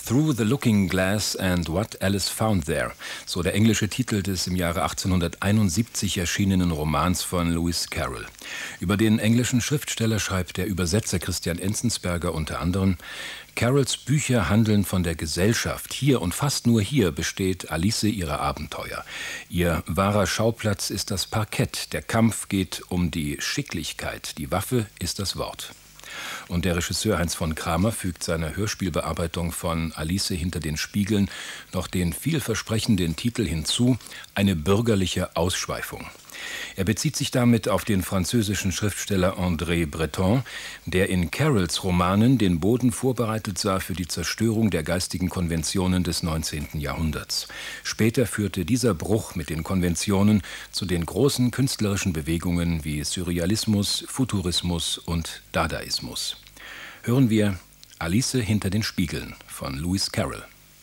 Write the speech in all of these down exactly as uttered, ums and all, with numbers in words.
Through the Looking Glass and What Alice Found There, so der englische Titel des im Jahre achtzehnhunderteinundsiebzig erschienenen Romans von Lewis Carroll. Über den englischen Schriftsteller schreibt der Übersetzer Christian Enzensberger unter anderem: Carrolls Bücher handeln von der Gesellschaft. Hier und fast nur hier besteht Alice ihre Abenteuer. Ihr wahrer Schauplatz ist das Parkett. Der Kampf geht um die Schicklichkeit. Die Waffe ist das Wort. Und der Regisseur Heinz von Kramer fügt seiner Hörspielbearbeitung von Alice hinter den Spiegeln noch den vielversprechenden Titel hinzu: Eine bürgerliche Ausschweifung. Er bezieht sich damit auf den französischen Schriftsteller André Breton, der in Carrolls Romanen den Boden vorbereitet sah für die Zerstörung der geistigen Konventionen des neunzehnten Jahrhunderts. Später führte dieser Bruch mit den Konventionen zu den großen künstlerischen Bewegungen wie Surrealismus, Futurismus und Dadaismus. Hören wir Alice hinter den Spiegeln von Lewis Carroll.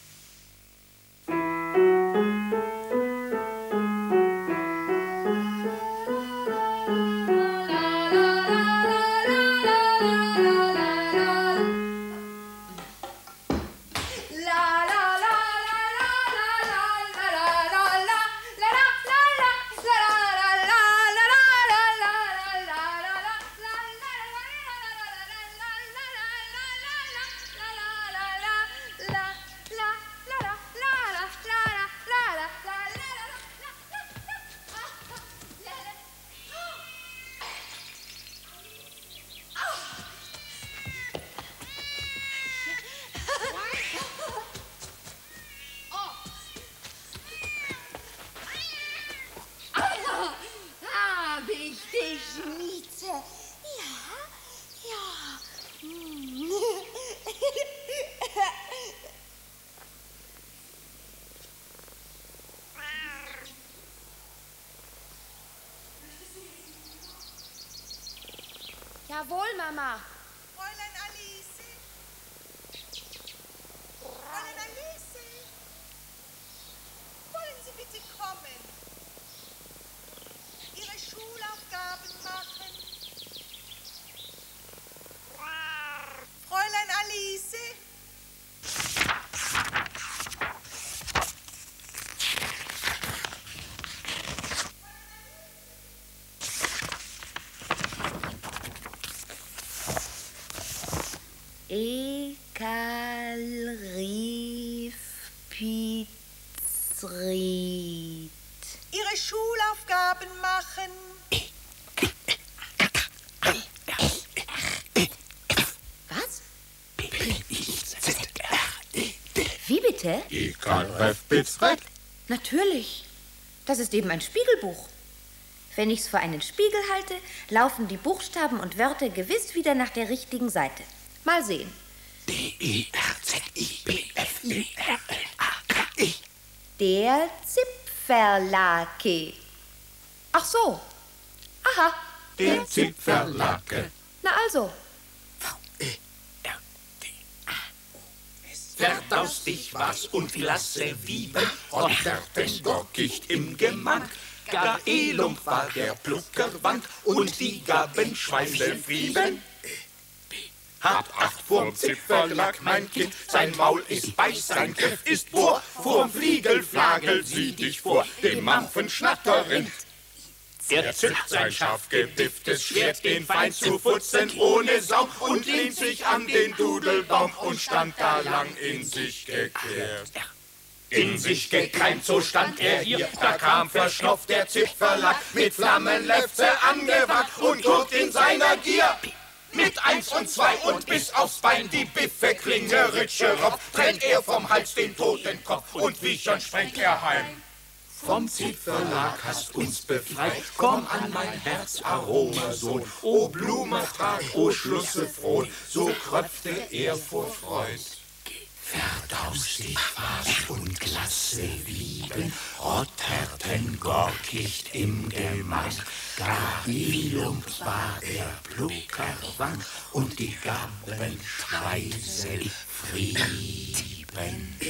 Jawohl, Mama. Fräulein Alice? Fräulein Alice? Wollen Sie bitte kommen? Ihre Schulaufgaben machen? Fräulein Alice? Ekalrief Pizrit. Ihre Schulaufgaben machen? Was? Wie bitte? Ekalrief Pizrit. Natürlich. Das ist eben ein Spiegelbuch. Wenn ich's vor einen Spiegel halte, laufen die Buchstaben und Wörter gewiss wieder nach der richtigen Seite. Mal sehen. D E R Z I B F E R L A K E. Der Zipferlake. Ach so. Aha. Der Zipferlake. Na also. V E R D A O S. Werd aus dich was und lasse wieben, und werden Gorgicht im Gemank. Gar Elump war der Pluckerwand, und die gaben Schweine Frieben. Hab Acht vorm Zipferlack, mein Kind, sein Maul ist beiß, sein Griff ist bohr, vorm Fliegelflagel sieh dich vor, dem Mampfen Schnatterrind. Er zückt sein scharf gebifftes Schwert, den Feind zu futzen ohne Saum, und lehnt sich an den Dudelbaum und stand da lang in sich gekehrt. In sich gekeimt, so stand er hier, da kam verschnopft der Zipferlack, mit Flammenlefze angewagt und guckt in seiner Gier. Mit eins und zwei und bis aufs Bein die Biffe Klinge, Ritsche Ropf, trennt er vom Hals den toten Kopf und wiechern sprengt er heim. Vom Zipferlack hast uns befreit, komm an mein Herz, Aromasohn, o Blumentrag, o Schlusse froh, so kröpfte er vor Freud. Verdaus dich was und lasse wieben, rotterten Gorgicht im Gemank, gar Ilump war der Pluckerwand, und die gaben Schweisel Frieben.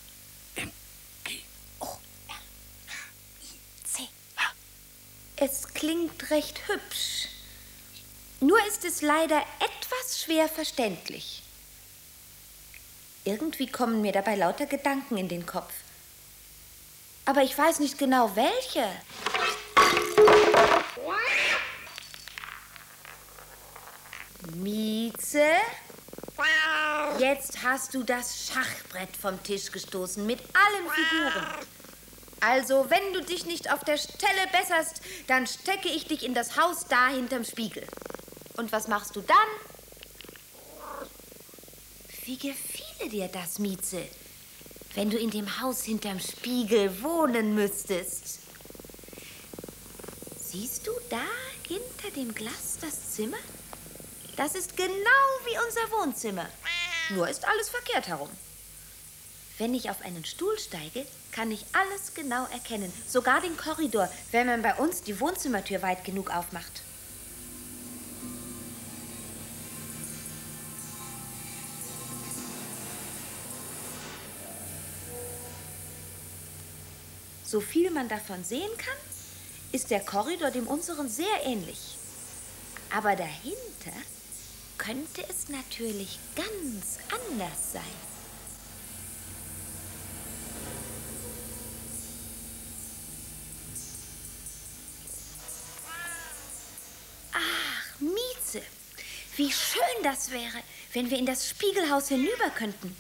Es klingt recht hübsch. Nur ist es leider etwas schwer verständlich. Irgendwie kommen mir dabei lauter Gedanken in den Kopf. Aber ich weiß nicht genau, welche. Mieze? Jetzt hast du das Schachbrett vom Tisch gestoßen mit allen Figuren. Also, wenn du dich nicht auf der Stelle besserst, dann stecke ich dich in das Haus da hinterm Spiegel. Und was machst du dann? Wie gefiele dir das, Mieze, wenn du in dem Haus hinterm Spiegel wohnen müsstest? Siehst du da hinter dem Glas das Zimmer? Das ist genau wie unser Wohnzimmer. Nur ist alles verkehrt herum. Wenn ich auf einen Stuhl steige, kann ich alles genau erkennen. Sogar den Korridor, wenn man bei uns die Wohnzimmertür weit genug aufmacht. So viel man davon sehen kann, ist der Korridor dem unseren sehr ähnlich. Aber dahinter könnte es natürlich ganz anders sein. Ach, Mieze, wie schön das wäre, wenn wir in das Spiegelhaus hinüber könnten.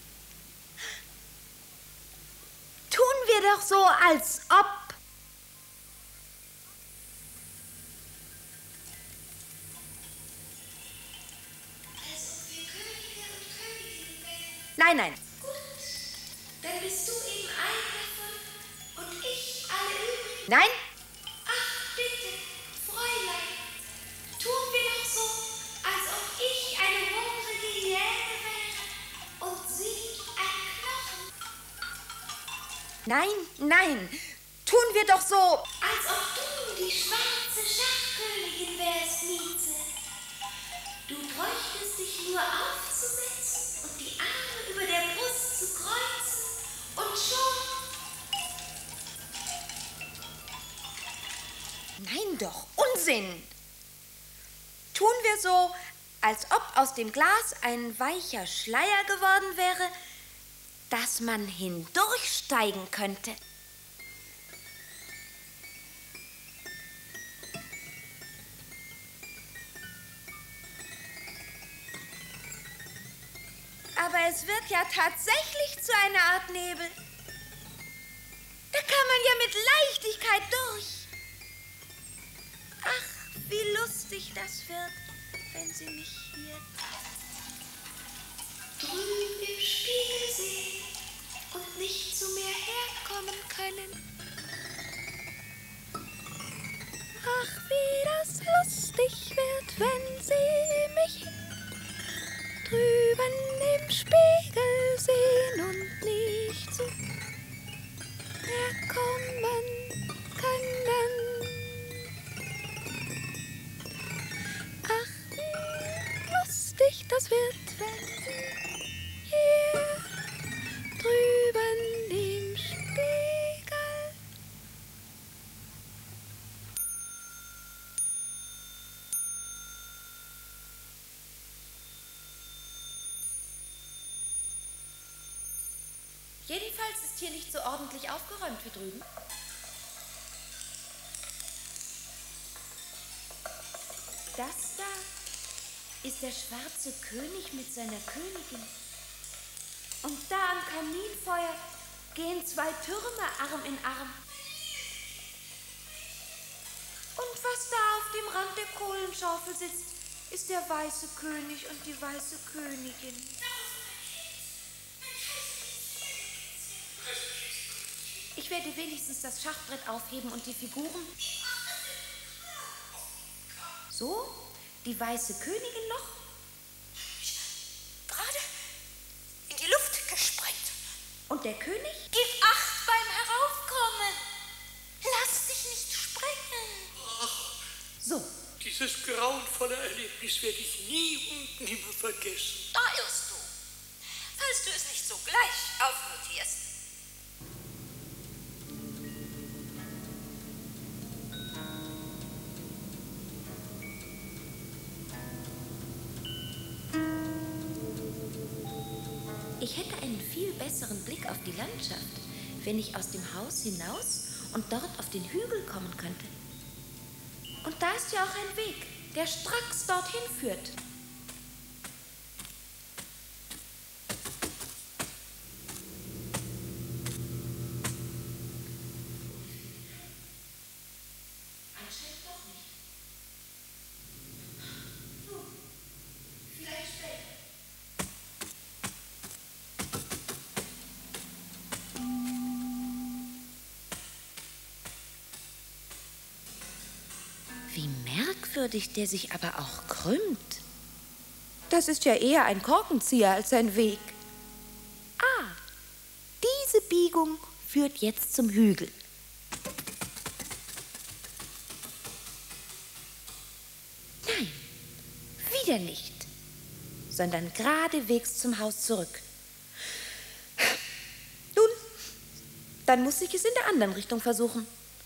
Tun wir doch so, als ob... Nein, nein. Gut, dann bist du eben ein davon und ich alle übrigen. Nein? Ach, bitte, Fräulein, tun wir doch so, als ob ich eine hungrige Hyäne wäre und sie ein Knochen. Nein, nein. Tun wir doch so... Als ob du die schwarze Schachkönigin wärst, Mieze. Du bräuchtest dich nur aufzusetzen und die Arme über der Brust zu kreuzen und schon... Nein doch, Unsinn. Tun wir so, als ob aus dem Glas ein weicher Schleier geworden wäre, dass man hindurchsteigen könnte. Aber es wird ja tatsächlich zu einer Art Nebel. Da kann man ja mit Leichtigkeit durch. Ach, wie lustig das wird, wenn Sie mich hier drüben im Spiegel sehen und nicht zu mir herkommen können. Ach, wie das lustig wird, wenn Sie mich drüben im Spiegel sehen und nicht zu mir kommen können. Ach, wie lustig das wird, wenn Sie hier drüben im Spiegel... Jedenfalls ist hier nicht so ordentlich aufgeräumt wie drüben. Das da ist der schwarze König mit seiner Königin. Und da am Kaminfeuer gehen zwei Türme Arm in Arm. Und was da auf dem Rand der Kohlenschaufel sitzt, ist der weiße König und die weiße Königin. Ich werde wenigstens das Schachbrett aufheben und die Figuren... So, die weiße Königin noch. Gerade in die Luft gesprengt. Und der König? Gib Acht beim Heraufkommen. Lass dich nicht sprengen. Ach, So. dieses grauenvolle Erlebnis werde ich nie und nimmer vergessen. Da irrst du. Falls du es nicht sogleich aufnotierst. Ich hätte einen viel besseren Blick auf die Landschaft, wenn ich aus dem Haus hinaus und dort auf den Hügel kommen könnte. Und da ist ja auch ein Weg, der stracks dorthin führt. Anscheinend doch nicht. Nun, vielleicht später. Wie merkwürdig der sich aber auch krümmt. Das ist ja eher ein Korkenzieher als ein Weg. Ah, diese Biegung führt jetzt zum Hügel. Nein, wieder nicht, sondern geradewegs zum Haus zurück. Nun, dann muss ich es in der anderen Richtung versuchen.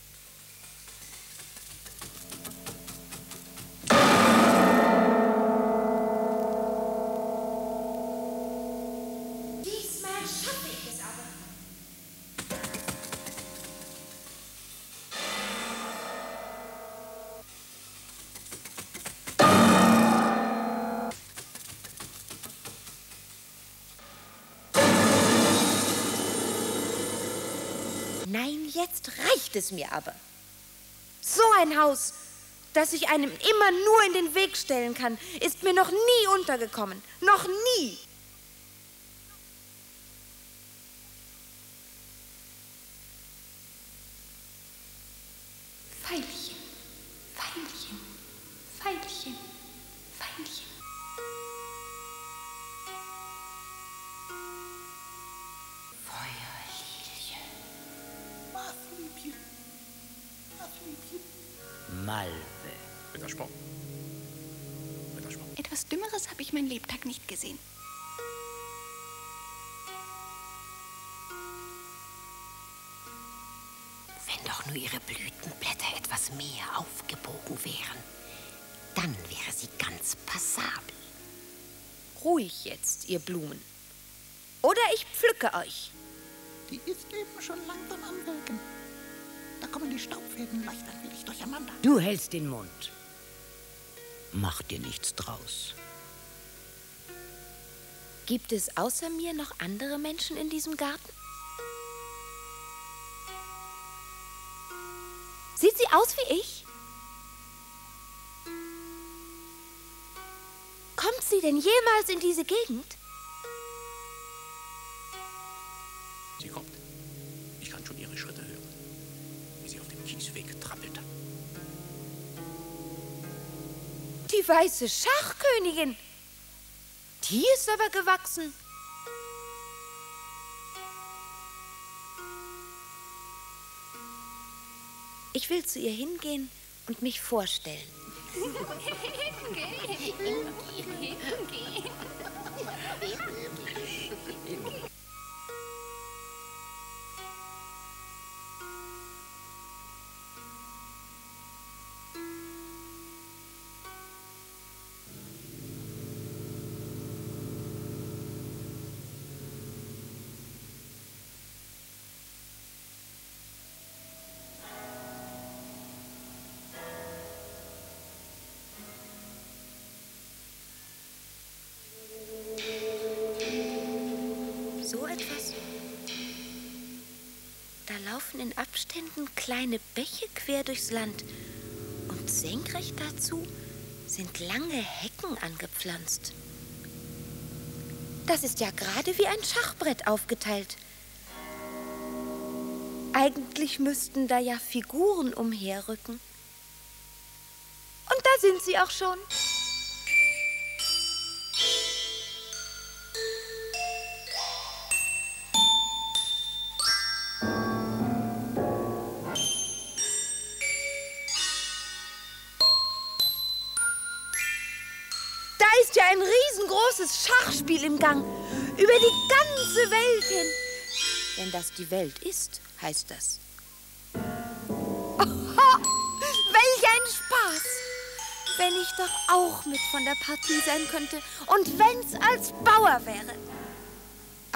Nein, jetzt reicht es mir aber. So ein Haus, das sich einem immer nur in den Weg stellen kann, ist mir noch nie untergekommen. Noch nie. Veilchen, Veilchen, Veilchen, Veilchen. Malve. Widerspruch. Widerspruch. Etwas Dümmeres habe ich mein Lebtag nicht gesehen. Wenn doch nur ihre Blütenblätter etwas mehr aufgebogen wären, dann wäre sie ganz passabel. Ruhig jetzt, ihr Blumen. Oder ich pflücke euch. Die ist eben schon langsam am Wirken. Da kommen die Staubfäden leicht ein wenig durcheinander. Du hältst den Mund. Mach dir nichts draus. Gibt es außer mir noch andere Menschen in diesem Garten? Sieht sie aus wie ich? Kommt sie denn jemals in diese Gegend? Sie kommt. Ich kann schon ihre Schritte hören, wie sie auf dem Kiesweg trappelt. Die weiße Schachkönigin. Die ist aber gewachsen. Ich will zu ihr hingehen und mich vorstellen. So etwas. Da laufen in Abständen kleine Bäche quer durchs Land. Und senkrecht dazu sind lange Hecken angepflanzt. Das ist ja gerade wie ein Schachbrett aufgeteilt. Eigentlich müssten da ja Figuren umherrücken. Und da sind sie auch schon. Ja, ein riesengroßes Schachspiel im Gang, über die ganze Welt hin. Wenn das die Welt ist, heißt das. Oh, welch ein Spaß! Wenn ich doch auch mit von der Partie sein könnte und wenn's als Bauer wäre.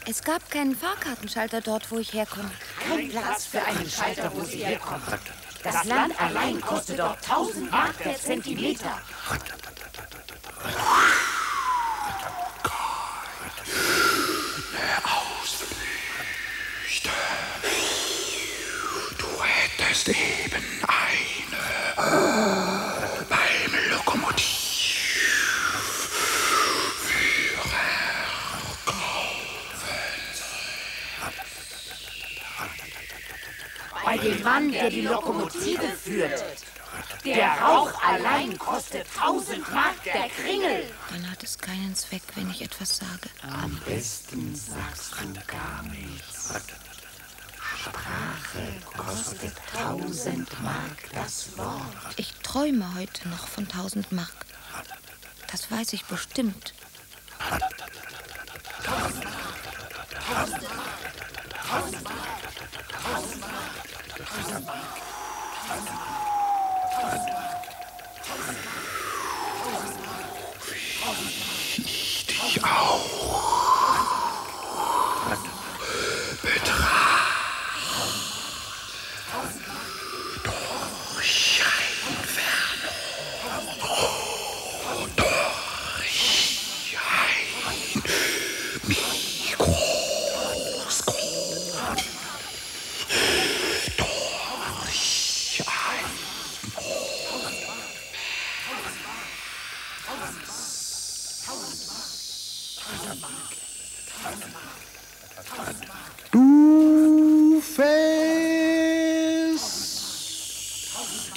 Es gab keinen Fahrkartenschalter dort, wo ich herkomme. Kein Platz für einen Schalter, wo Sie herkommen. Das Land allein kostet dort tausend Mark der Zentimeter. Ausflüchte. Du hättest eben eine äh, beim Lokomotiv. Bei dem Mann, der die Lokomotive führt. Der Rauch allein kostet tausend Mark der Kringel. Dann hat es keinen Zweck, wenn ich etwas sage. Am besten sagst du gar nichts. Sprache kostet tausend Mark das Wort. Ich träume heute noch von tausend Mark. Das weiß ich bestimmt. Tausend Mark. Tausend Mark. Tausend Mark. Tausend Mark. Tausend Mark. Tausend Mark. Ich dich auch betracht durch Entfernung, durch ein Mikroskop, durch ein Du fällst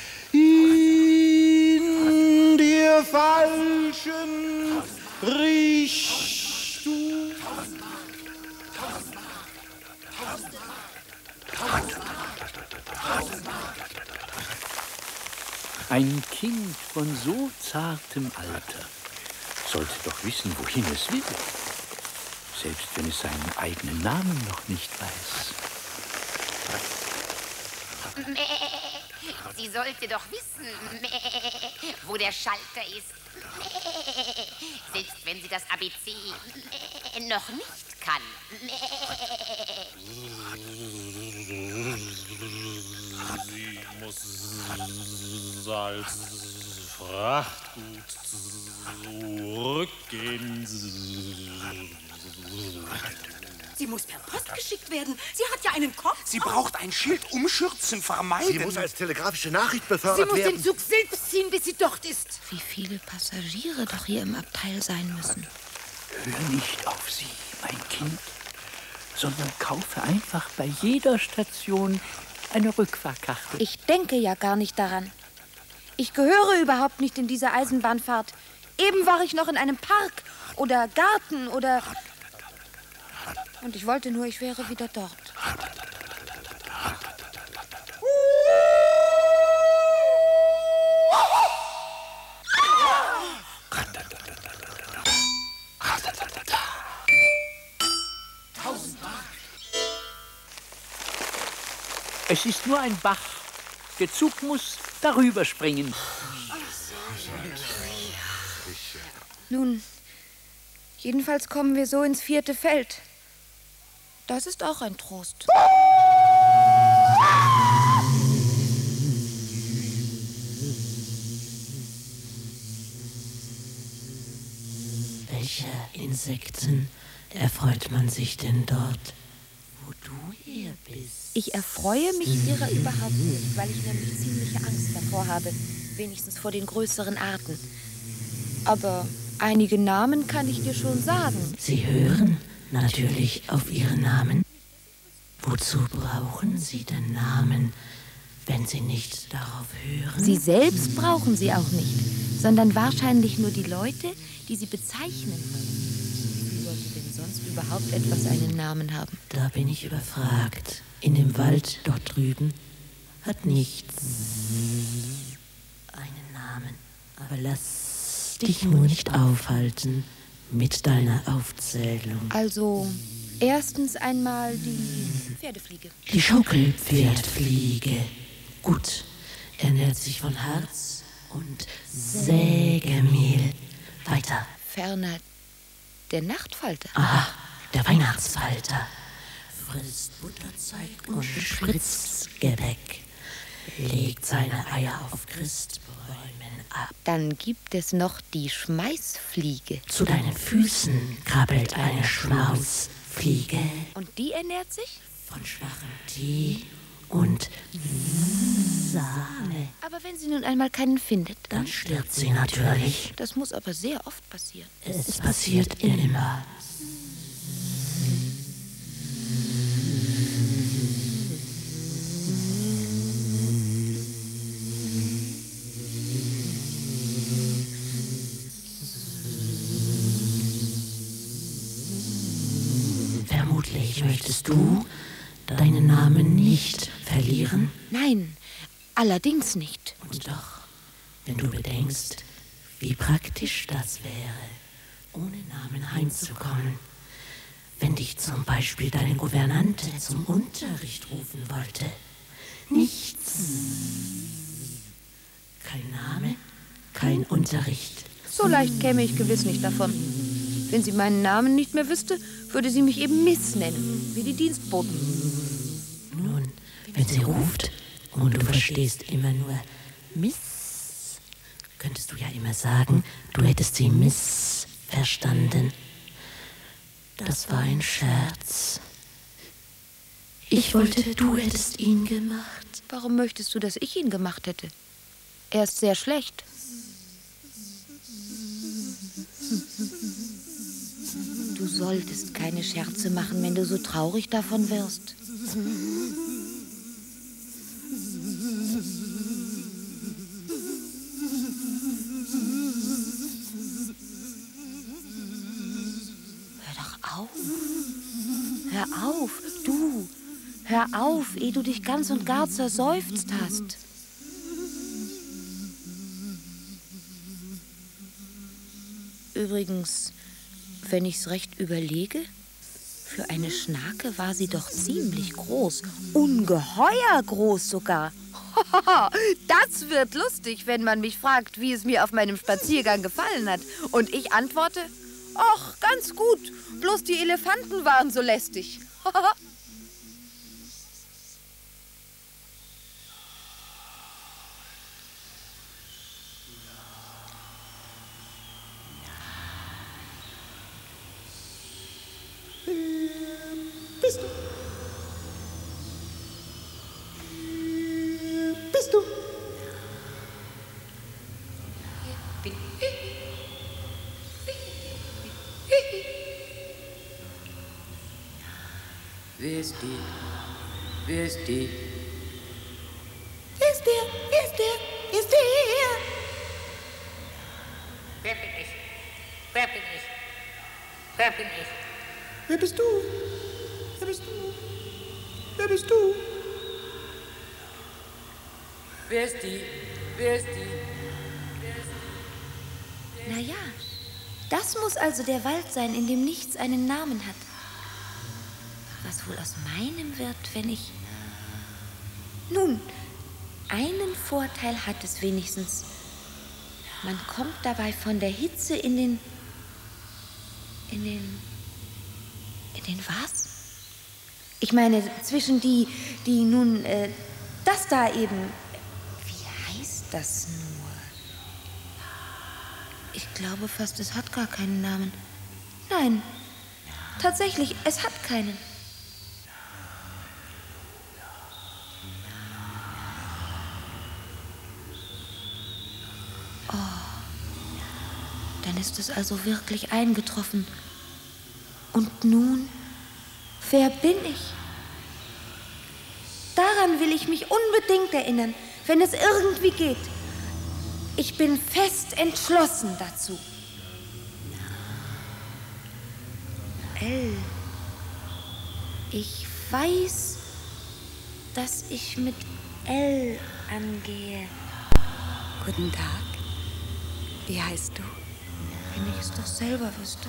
in der falschen Richtung. Ein Kind von so zartem Alter sollte doch wissen, wohin es will. Selbst wenn es seinen eigenen Namen noch nicht weiß. Sie sollte doch wissen, wo der Schalter ist. Selbst wenn sie das A B C noch nicht kann. Sie muss als Frachtgut zurückgehen. Sie muss per Post geschickt werden. Sie hat ja einen Kopf. Sie braucht ein Schild umschürzen vermeiden. Sie muss als telegrafische Nachricht befördert Sie muss werden. den Zug selbst ziehen, bis sie dort ist. Wie viele Passagiere doch hier im Abteil sein müssen. Hör nicht auf sie, mein Kind, sondern kaufe einfach bei jeder Station eine Rückfahrkarte. Ich denke ja gar nicht daran. Ich gehöre überhaupt nicht in diese Eisenbahnfahrt. Eben war ich noch in einem Park oder Garten oder... Und ich wollte nur, ich wäre wieder dort. Es ist nur ein Bach. Der Zug muss darüber springen. Nun, jedenfalls kommen wir so ins vierte Feld. Das ist auch ein Trost. Welcher Insekten erfreut man sich denn dort, wo du her bist? Ich erfreue mich ihrer überhaupt nicht, weil ich nämlich ziemliche Angst davor habe, wenigstens vor den größeren Arten. Aber einige Namen kann ich dir schon sagen. Sie hören natürlich auf ihre Namen. Wozu brauchen sie denn Namen, wenn sie nicht darauf hören? Sie selbst brauchen sie auch nicht, sondern wahrscheinlich nur die Leute, die sie bezeichnen. Wie sollte denn sonst überhaupt etwas einen Namen haben? Da bin ich überfragt. In dem Wald dort drüben hat nichts einen Namen. Aber lass dich nur nicht aufhalten mit deiner Aufzählung. Also, erstens einmal die Pferdefliege. Die Schaukelpferdfliege. Gut, ernährt sich von Harz und Sägemehl. Weiter. Ferner der Nachtfalter. Aha, der Weihnachtsfalter, frisst Butterzeug und Spritzgebäck, legt seine Eier auf Christbäumen ab. Dann gibt es noch die Schmeißfliege. Zu deinen Füßen krabbelt eine Schmausfliege. Und die ernährt sich? Von schwachem Tee und Sahne. Aber wenn sie nun einmal keinen findet, dann stirbt sie natürlich. Das muss aber sehr oft passieren. Es, es passiert immer. Vermutlich möchtest du deinen Namen nicht verlieren? Nein, allerdings nicht. Und doch, wenn du bedenkst, wie praktisch das wäre, ohne Namen heimzukommen, wenn dich zum Beispiel deine Gouvernante zum Unterricht rufen wollte. Nichts. Kein Name, kein Unterricht. So leicht käme ich gewiss nicht davon. Wenn sie meinen Namen nicht mehr wüsste, würde sie mich eben Miss nennen, wie die Dienstboten. Nun, wenn sie ruft und du verstehst immer nur Miss, könntest du ja immer sagen, du hättest sie missverstanden. Das war ein Scherz. Ich wollte, du hättest ihn gemacht. Warum möchtest du, dass ich ihn gemacht hätte? Er ist sehr schlecht. Du solltest keine Scherze machen, wenn du so traurig davon wirst. Hör doch auf. Hör auf, du. Hör auf, ehe du dich ganz und gar zerseufzt hast. Übrigens, wenn ich's recht überlege, für eine Schnake war sie doch ziemlich groß. Ungeheuer groß sogar. Das wird lustig, wenn man mich fragt, wie es mir auf meinem Spaziergang gefallen hat. Und ich antworte, ach, ganz gut, bloß die Elefanten waren so lästig. Bist du? Bist du? Bin Wer ist die? Wer ist die? Wer ist der? Wer ist der? Wer ist der? Wer bin ich? Wer bin ich? Wer bin ich? Wer bist du? Wer bist du? Wer bist du? Wer ist die? Wer ist die? Na ja, das muss also der Wald sein, in dem nichts einen Namen hat. Was wohl aus meinem wird, wenn ich... Nun, einen Vorteil hat es wenigstens. Man kommt dabei von der Hitze in den... In den... In den was? Ich meine, zwischen die, die nun, äh, das da eben... Wie heißt das nur? Ich glaube fast, es hat gar keinen Namen. Nein, tatsächlich, es hat keinen. Oh, dann ist es also wirklich eingetroffen. Und nun, wer bin ich? Daran will ich mich unbedingt erinnern, wenn es irgendwie geht. Ich bin fest entschlossen dazu. L. Ich weiß, dass ich mit L angehe. Guten Tag. Wie heißt du? Wenn ich es doch selber wüsste.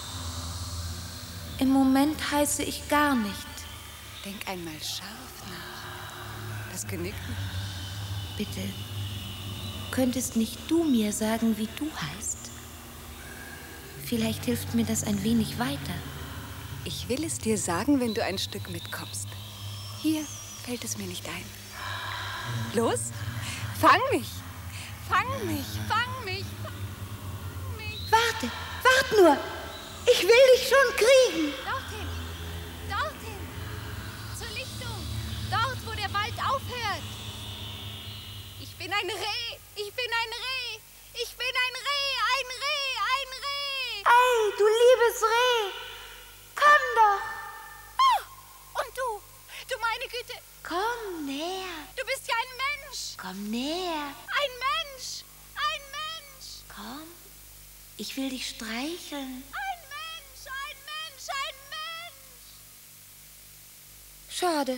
Im Moment heiße ich gar nicht. Denk einmal scharf nach. Das genügt nicht. Bitte, könntest nicht du mir sagen, wie du heißt? Vielleicht hilft mir das ein wenig weiter. Ich will es dir sagen, wenn du ein Stück mitkommst. Hier fällt es mir nicht ein. Los, fang mich! Fang mich! Fang mich! Fang mich! Warte, warte nur! Ich will dich schon kriegen! Dorthin! Dorthin! Zur Lichtung! Dort, wo der Wald aufhört! Ich bin ein Reh! Ich bin ein Reh! Ich bin ein Reh! Ein Reh! Ein Reh! Ei, du liebes Reh! Komm doch! Oh, und du? Du meine Güte! Komm näher! Du bist ja ein Mensch! Komm näher! Ein Mensch! Ein Mensch! Komm, ich will dich streicheln. Ein Mensch! Ein Mensch! Ein Mensch! Schade.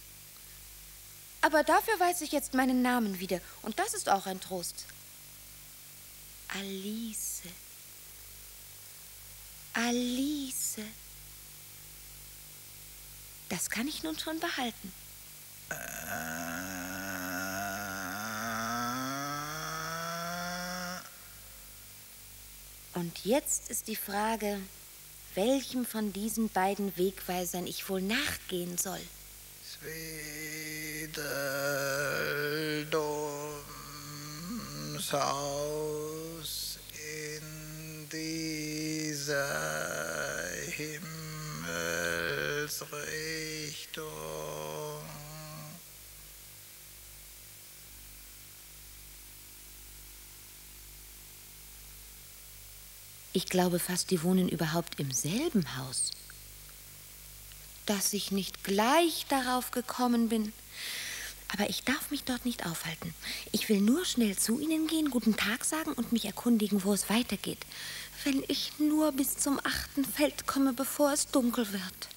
Aber dafür weiß ich jetzt meinen Namen wieder. Und das ist auch ein Trost. Alice. Alice. Das kann ich nun schon behalten. Und jetzt ist die Frage, welchem von diesen beiden Wegweisern ich wohl nachgehen soll. Tweedledums Haus in dieser Himmelsrichtung. Ich glaube fast, die wohnen überhaupt im selben Haus. Dass ich nicht gleich darauf gekommen bin. Aber ich darf mich dort nicht aufhalten. Ich will nur schnell zu ihnen gehen, guten Tag sagen und mich erkundigen, wo es weitergeht. Wenn ich nur bis zum achten Feld komme, bevor es dunkel wird.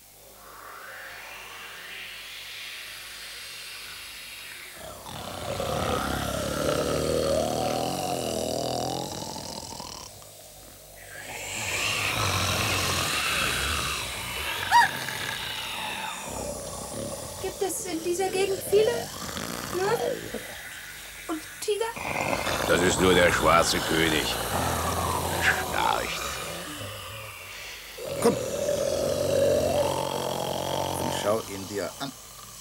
Gibt es in dieser Gegend viele Löwen und Tiger? Das ist nur der schwarze König. Schnarcht. Komm. Und schau ihn dir an.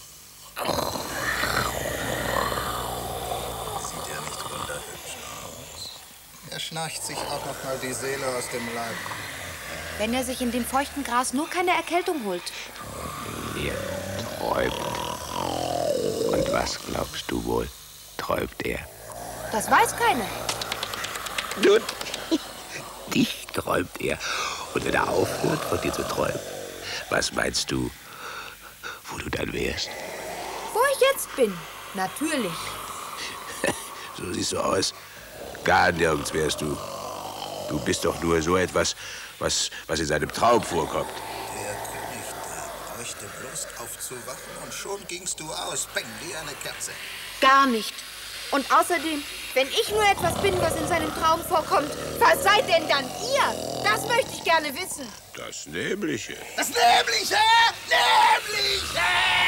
Sieht er nicht wunderhübsch aus? Er schnarcht sich auch noch mal die Seele aus dem Leib. Wenn er sich in dem feuchten Gras nur keine Erkältung holt. Er träumt. Und was glaubst du wohl, träumt er? Das weiß keiner. Nun, dich träumt er. Und wenn er aufhört, von dir zu träumen, was meinst du, wo du dann wärst? Wo ich jetzt bin, natürlich. So siehst du aus. Gar nirgends wärst du. Du bist doch nur so etwas, was, was in seinem Traum vorkommt. Der König da bräuchte bloß aufzuwachen und schon gingst du aus. Peng, wie eine Kerze. Gar nicht. Und außerdem, wenn ich nur etwas bin, was in seinem Traum vorkommt, was seid denn dann ihr? Das möchte ich gerne wissen. Das Nämliche. Das Nämliche! Nämliche!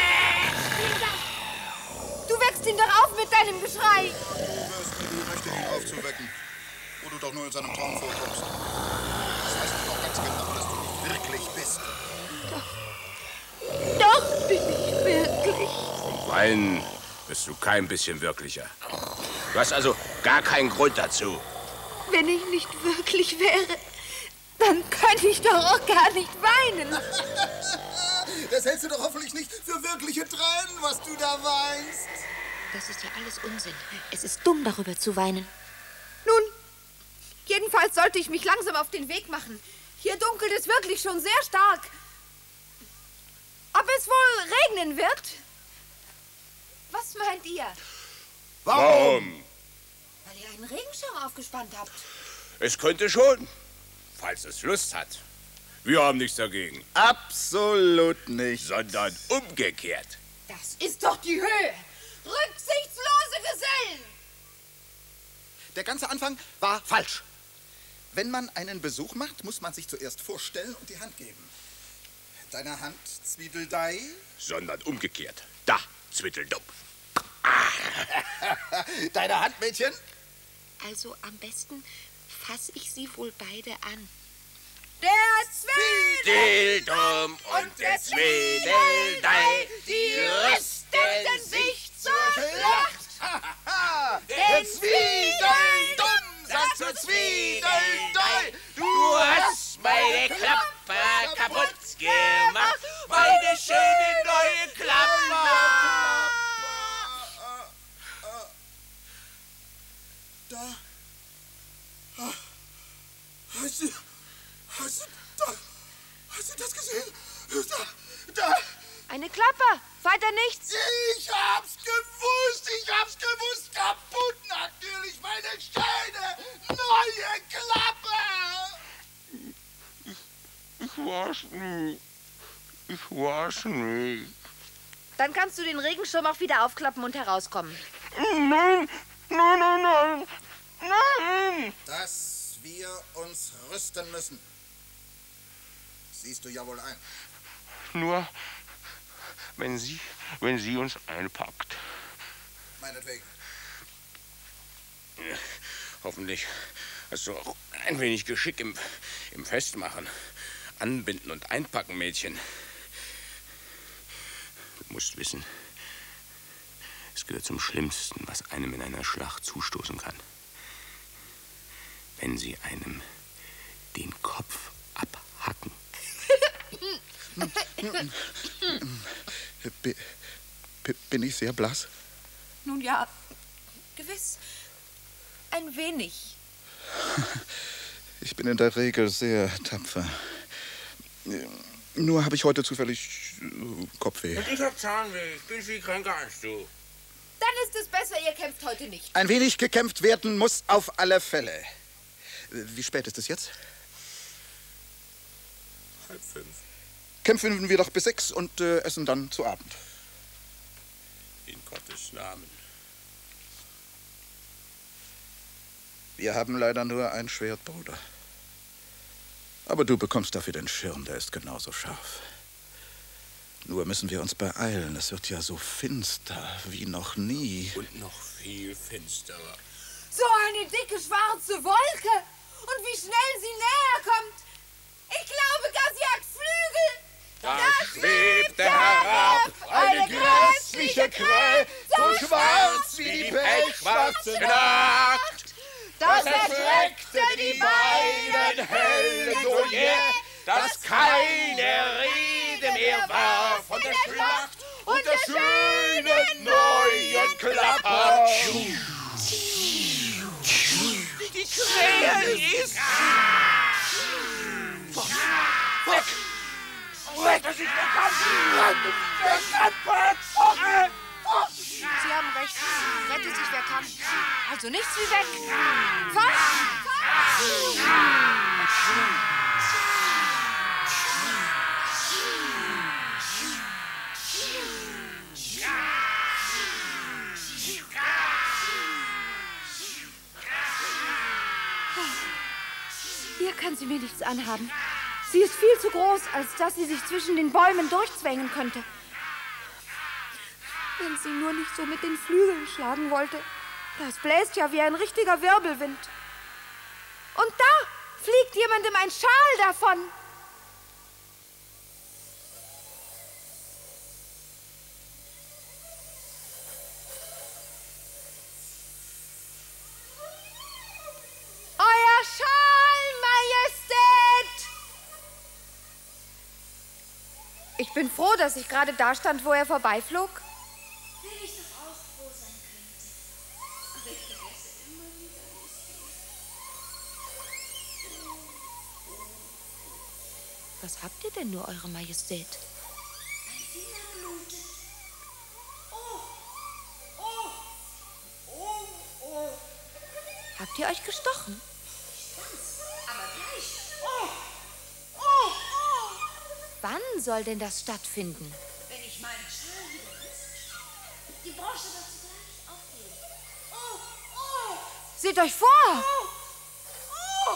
Du wächst ihn doch auf mit deinem Geschrei. Du wirst mir die Rechte, ihn aufzuwecken, wo du doch nur in seinem Traum vorkommst. Das weißt du doch ganz genau, dass du nicht wirklich bist. Doch, doch bin ich wirklich. Vom Weinen bist du kein bisschen wirklicher. Du hast also gar keinen Grund dazu. Wenn ich nicht wirklich wäre, dann könnte ich doch auch gar nicht weinen. Das hältst du doch hoffentlich nicht für wirkliche Tränen, was du da weinst. Das ist ja alles Unsinn. Es ist dumm, darüber zu weinen. Nun, jedenfalls sollte ich mich langsam auf den Weg machen. Hier dunkelt es wirklich schon sehr stark. Ob es wohl regnen wird? Was meint ihr? Warum? Weil ihr einen Regenschirm aufgespannt habt. Es könnte schon, falls es Lust hat. Wir haben nichts dagegen. Absolut nicht. Sondern umgekehrt. Das ist doch die Höhe. Rücksichtslose Gesellen. Der ganze Anfang war falsch. Wenn man einen Besuch macht, muss man sich zuerst vorstellen und die Hand geben. Deine Hand, Zwiedeldei? Sondern umgekehrt. Da, Zwitteldumm. Deine Hand, Mädchen? Also am besten fasse ich sie wohl beide an. Der Zwiedel und der Zwedeldei, die rüsteten sich zur Schlacht. Der Zwiedeldum sagt zur Zwiedeldei, du hast meine Klappe kaputt gemacht, meine schöne neue Klappe. Da. Hast du, hast du, da, hast du das gesehen? Da, da. Eine Klappe, weiter nichts. Ich hab's gewusst, ich hab's gewusst. Kaputt natürlich, meine schöne neue Klappe. Ich weiß nicht. Ich weiß nicht. Dann kannst du den Regenschirm auch wieder aufklappen und herauskommen. Nein, nein, nein, nein, nein. Dass wir uns rüsten müssen. Siehst du ja wohl ein. Nur, wenn sie, wenn sie uns einpackt. Meinetwegen. Ja, hoffentlich hast du auch ein wenig Geschick im, im Festmachen. Anbinden und einpacken, Mädchen. Du musst wissen, es gehört zum Schlimmsten, was einem in einer Schlacht zustoßen kann. Wenn sie einem den Kopf abhacken. B- b- bin ich sehr blass? Nun ja, gewiss. Ein wenig. Ich bin in der Regel sehr tapfer. Nur habe ich heute zufällig äh, Kopfweh. Und ich hab Zahnweh. Ich bin viel kränker als du. Dann ist es besser, ihr kämpft heute nicht. Ein wenig gekämpft werden muss auf alle Fälle. Wie spät ist es jetzt? Halb fünf. Kämpfen wir doch bis sechs und äh, essen dann zu Abend. In Gottes Namen. Wir haben leider nur ein Schwert, Bruder. Aber du bekommst dafür den Schirm, der ist genauso scharf. Nur müssen wir uns beeilen. Es wird ja so finster wie noch nie. Und noch viel finsterer. So eine dicke schwarze Wolke. Und wie schnell sie näher kommt. Ich glaube gar, sie hat Flügel. Da schwebte herab eine grässliche Krähe, so schwarz wie die pechschwarze Nacht. Das erschreckte die beiden Helden so jäh, dass keine Rede mehr war von der Schlacht und der schönen neuen Klappe. Die Krähe ist... Weg! Weg, dass ich wegkomme! Weg, Sie haben recht. Rette sich, wer kann. Also nichts wie weg. Fort! Hier kann sie mir nichts anhaben. Sie ist viel zu groß, als dass sie sich zwischen den Bäumen durchzwängen könnte. Wenn sie nur nicht so mit den Flügeln schlagen wollte. Das bläst ja wie ein richtiger Wirbelwind. Und da fliegt jemandem ein Schal davon. Euer Schal, Majestät! Ich bin froh, dass ich gerade da stand, wo er vorbeiflog. Wenn ich doch auch froh sein könnte. Aber ich vergesse immer wieder, wie es geht. Was habt ihr denn nur, Eure Majestät? Mein Finger blutet. Oh, oh, oh, oh. Habt ihr euch gestochen? Ganz, aber gleich. Oh, oh, oh. Wann soll denn das stattfinden? Wenn ich meinen Schal wieder küsse, die Brosche dazu gleich aufgeben. Oh, oh, Seht euch vor! oh, oh.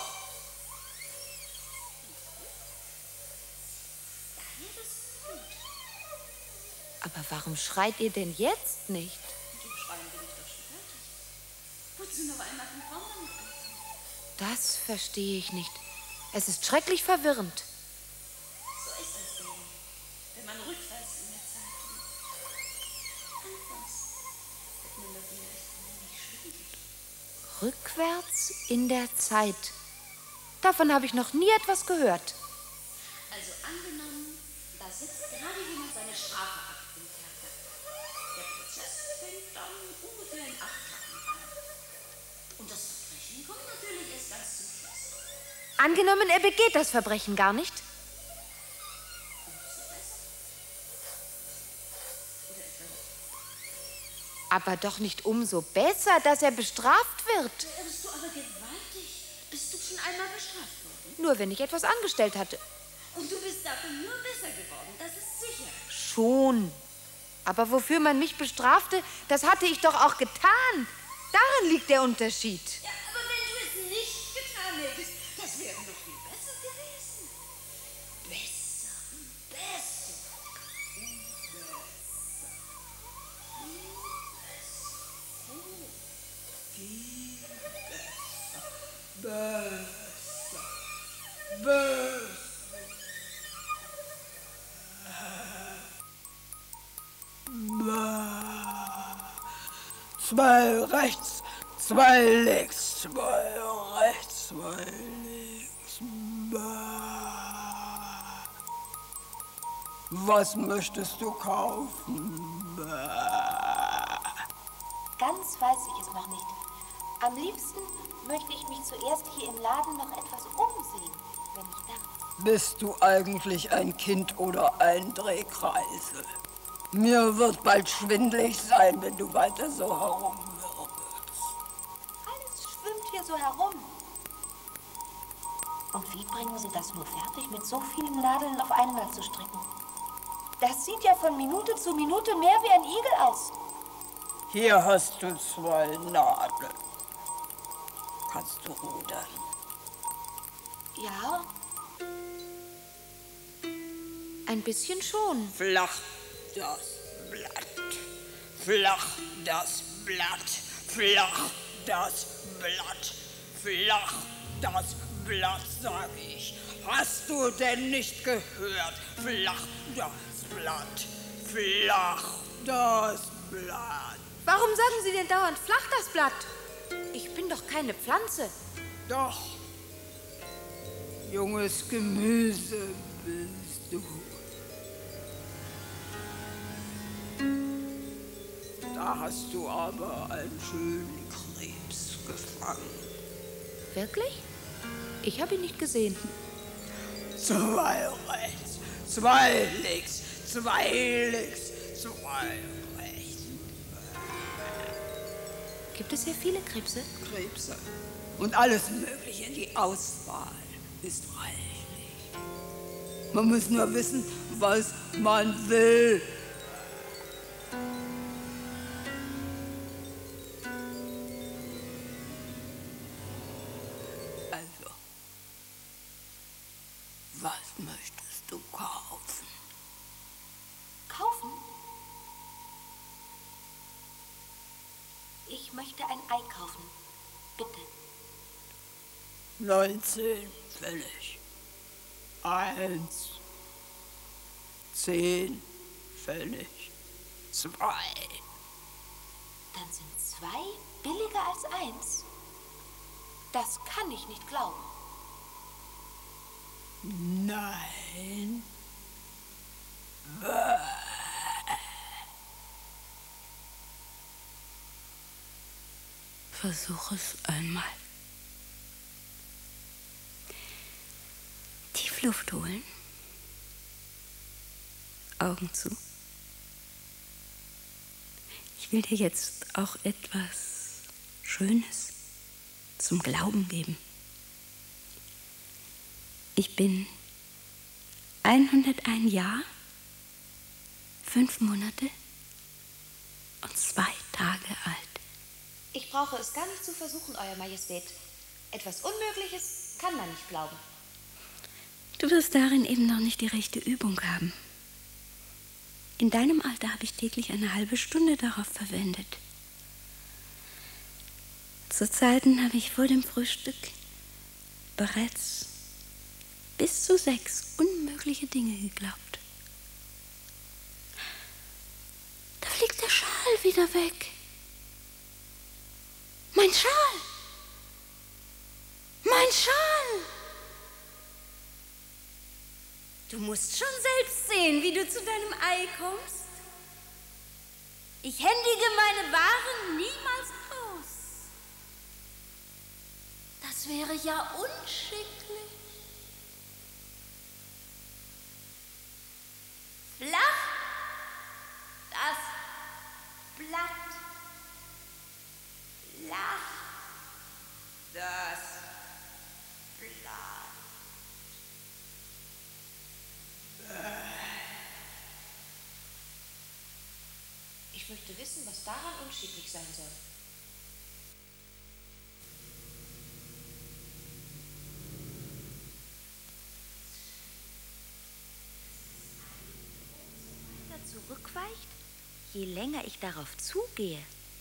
Daher das Blut. Aber warum schreit ihr denn jetzt nicht? Mit dem Schreien bin ich doch schon fertig. Wozu noch einmal den Raum damit anfangen? Das verstehe ich nicht. Es ist schrecklich verwirrend. So ist das eben, wenn man rückwärts in der Zeit geht. Anfangs wird man da vielleicht nicht schwindelig. Rückwärts in der Zeit. Davon habe ich noch nie etwas gehört. Also angenommen, da sitzt gerade jemand seine Strafe ab im Kerker. Der Prozess fängt dann ungefähr in acht Tagen an. Und das Verbrechen kommt natürlich erst ganz zum Schluss. Angenommen, er begeht das Verbrechen gar nicht. Aber doch nicht umso besser, dass er bestraft wird. Irrst du aber gewaltig? Bist du schon einmal bestraft worden? Nur wenn ich etwas angestellt hatte. Und du bist dafür nur besser geworden, das ist sicher. Schon. Aber wofür man mich bestrafte, das hatte ich doch auch getan. Darin liegt der Unterschied. Ja, aber wenn du es nicht getan hättest, das wäre noch viel besser gewesen. Besser, besser, besser, besser, besser, besser. Zwei rechts, zwei links, zwei rechts, zwei links. Was möchtest du kaufen? Ganz weiß ich es noch nicht. Am liebsten möchte ich mich zuerst hier im Laden noch etwas umsehen, wenn ich darf. Bist du eigentlich ein Kind oder ein Drehkreisel? Mir wird bald schwindelig sein, wenn du weiter so herumwirbelst. Alles schwimmt hier so herum. Und wie bringen Sie das nur fertig, mit so vielen Nadeln auf einmal zu stricken? Das sieht ja von Minute zu Minute mehr wie ein Igel aus. Hier hast du zwei Nadeln. Kannst du rudern? Ja. Ein bisschen schon. Flach das Blatt. Flach das Blatt. Flach das Blatt. Flach das Blatt, sag ich. Hast du denn nicht gehört? Flach das Blatt. Flach das Blatt. Warum sagen Sie denn dauernd flach das Blatt? Ich bin doch keine Pflanze. Doch. Junges Gemüse bist du. Da hast du aber einen schönen Krebs gefangen. Wirklich? Ich habe ihn nicht gesehen. Zwei rechts, zwei links, zwei links, zwei rechts. Gibt es hier viele Krebse? Krebse. Und alles Mögliche. Die Auswahl ist reichlich. Man muss nur wissen, was man will. Also, was möchtest du kaufen? Kaufen? Ich möchte ein Ei kaufen. Bitte. Neunzehn Pfennig. Eins. Zehn Pfennig. Zwei. Dann sind zwei billiger als eins. Das kann ich nicht glauben. Nein. Bäh. Versuch es einmal. Tief Luft holen. Augen zu. Ich will dir jetzt auch etwas Schönes zum Glauben geben. Ich bin hunderteins Jahr, fünf Monate und zwei Tage alt. Ich brauche es gar nicht zu versuchen, Euer Majestät. Etwas Unmögliches kann man nicht glauben. Du wirst darin eben noch nicht die rechte Übung haben. In deinem Alter habe ich täglich eine halbe Stunde darauf verwendet. Zu Zeiten habe ich vor dem Frühstück bereits bis zu sechs unmögliche Dinge geglaubt. Da fliegt der Schal wieder weg. Mein Schal! Mein Schal! Du musst schon selbst sehen, wie du zu deinem Ei kommst. Ich händige meine Waren niemals aus. Das wäre ja unschicklich. Flach das Blatt, flach das Blatt. Ich möchte wissen, was daran unschicklich sein soll. Zurückweicht, je länger ich darauf zugehe.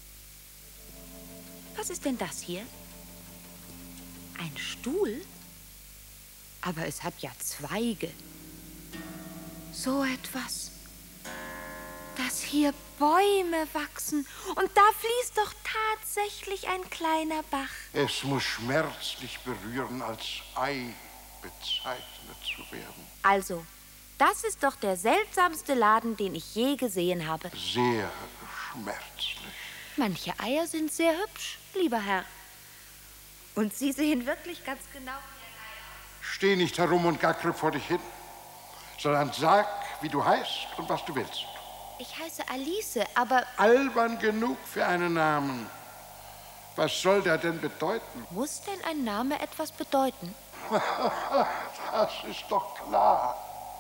Was ist denn das hier? Ein Stuhl? Aber es hat ja Zweige. So etwas. Dass hier Bäume wachsen und da fließt doch tatsächlich ein kleiner Bach. Es muss schmerzlich berühren, als Ei bezeichnet zu werden. Also, das ist doch der seltsamste Laden, den ich je gesehen habe. Sehr schmerzlich. Manche Eier sind sehr hübsch, lieber Herr. Und Sie sehen wirklich ganz genau wie ein Ei aus. Steh nicht herum und gackere vor dich hin, sondern sag, wie du heißt und was du willst. Ich heiße Alice, aber... Albern genug für einen Namen. Was soll der denn bedeuten? Muss denn ein Name etwas bedeuten? Das ist doch klar.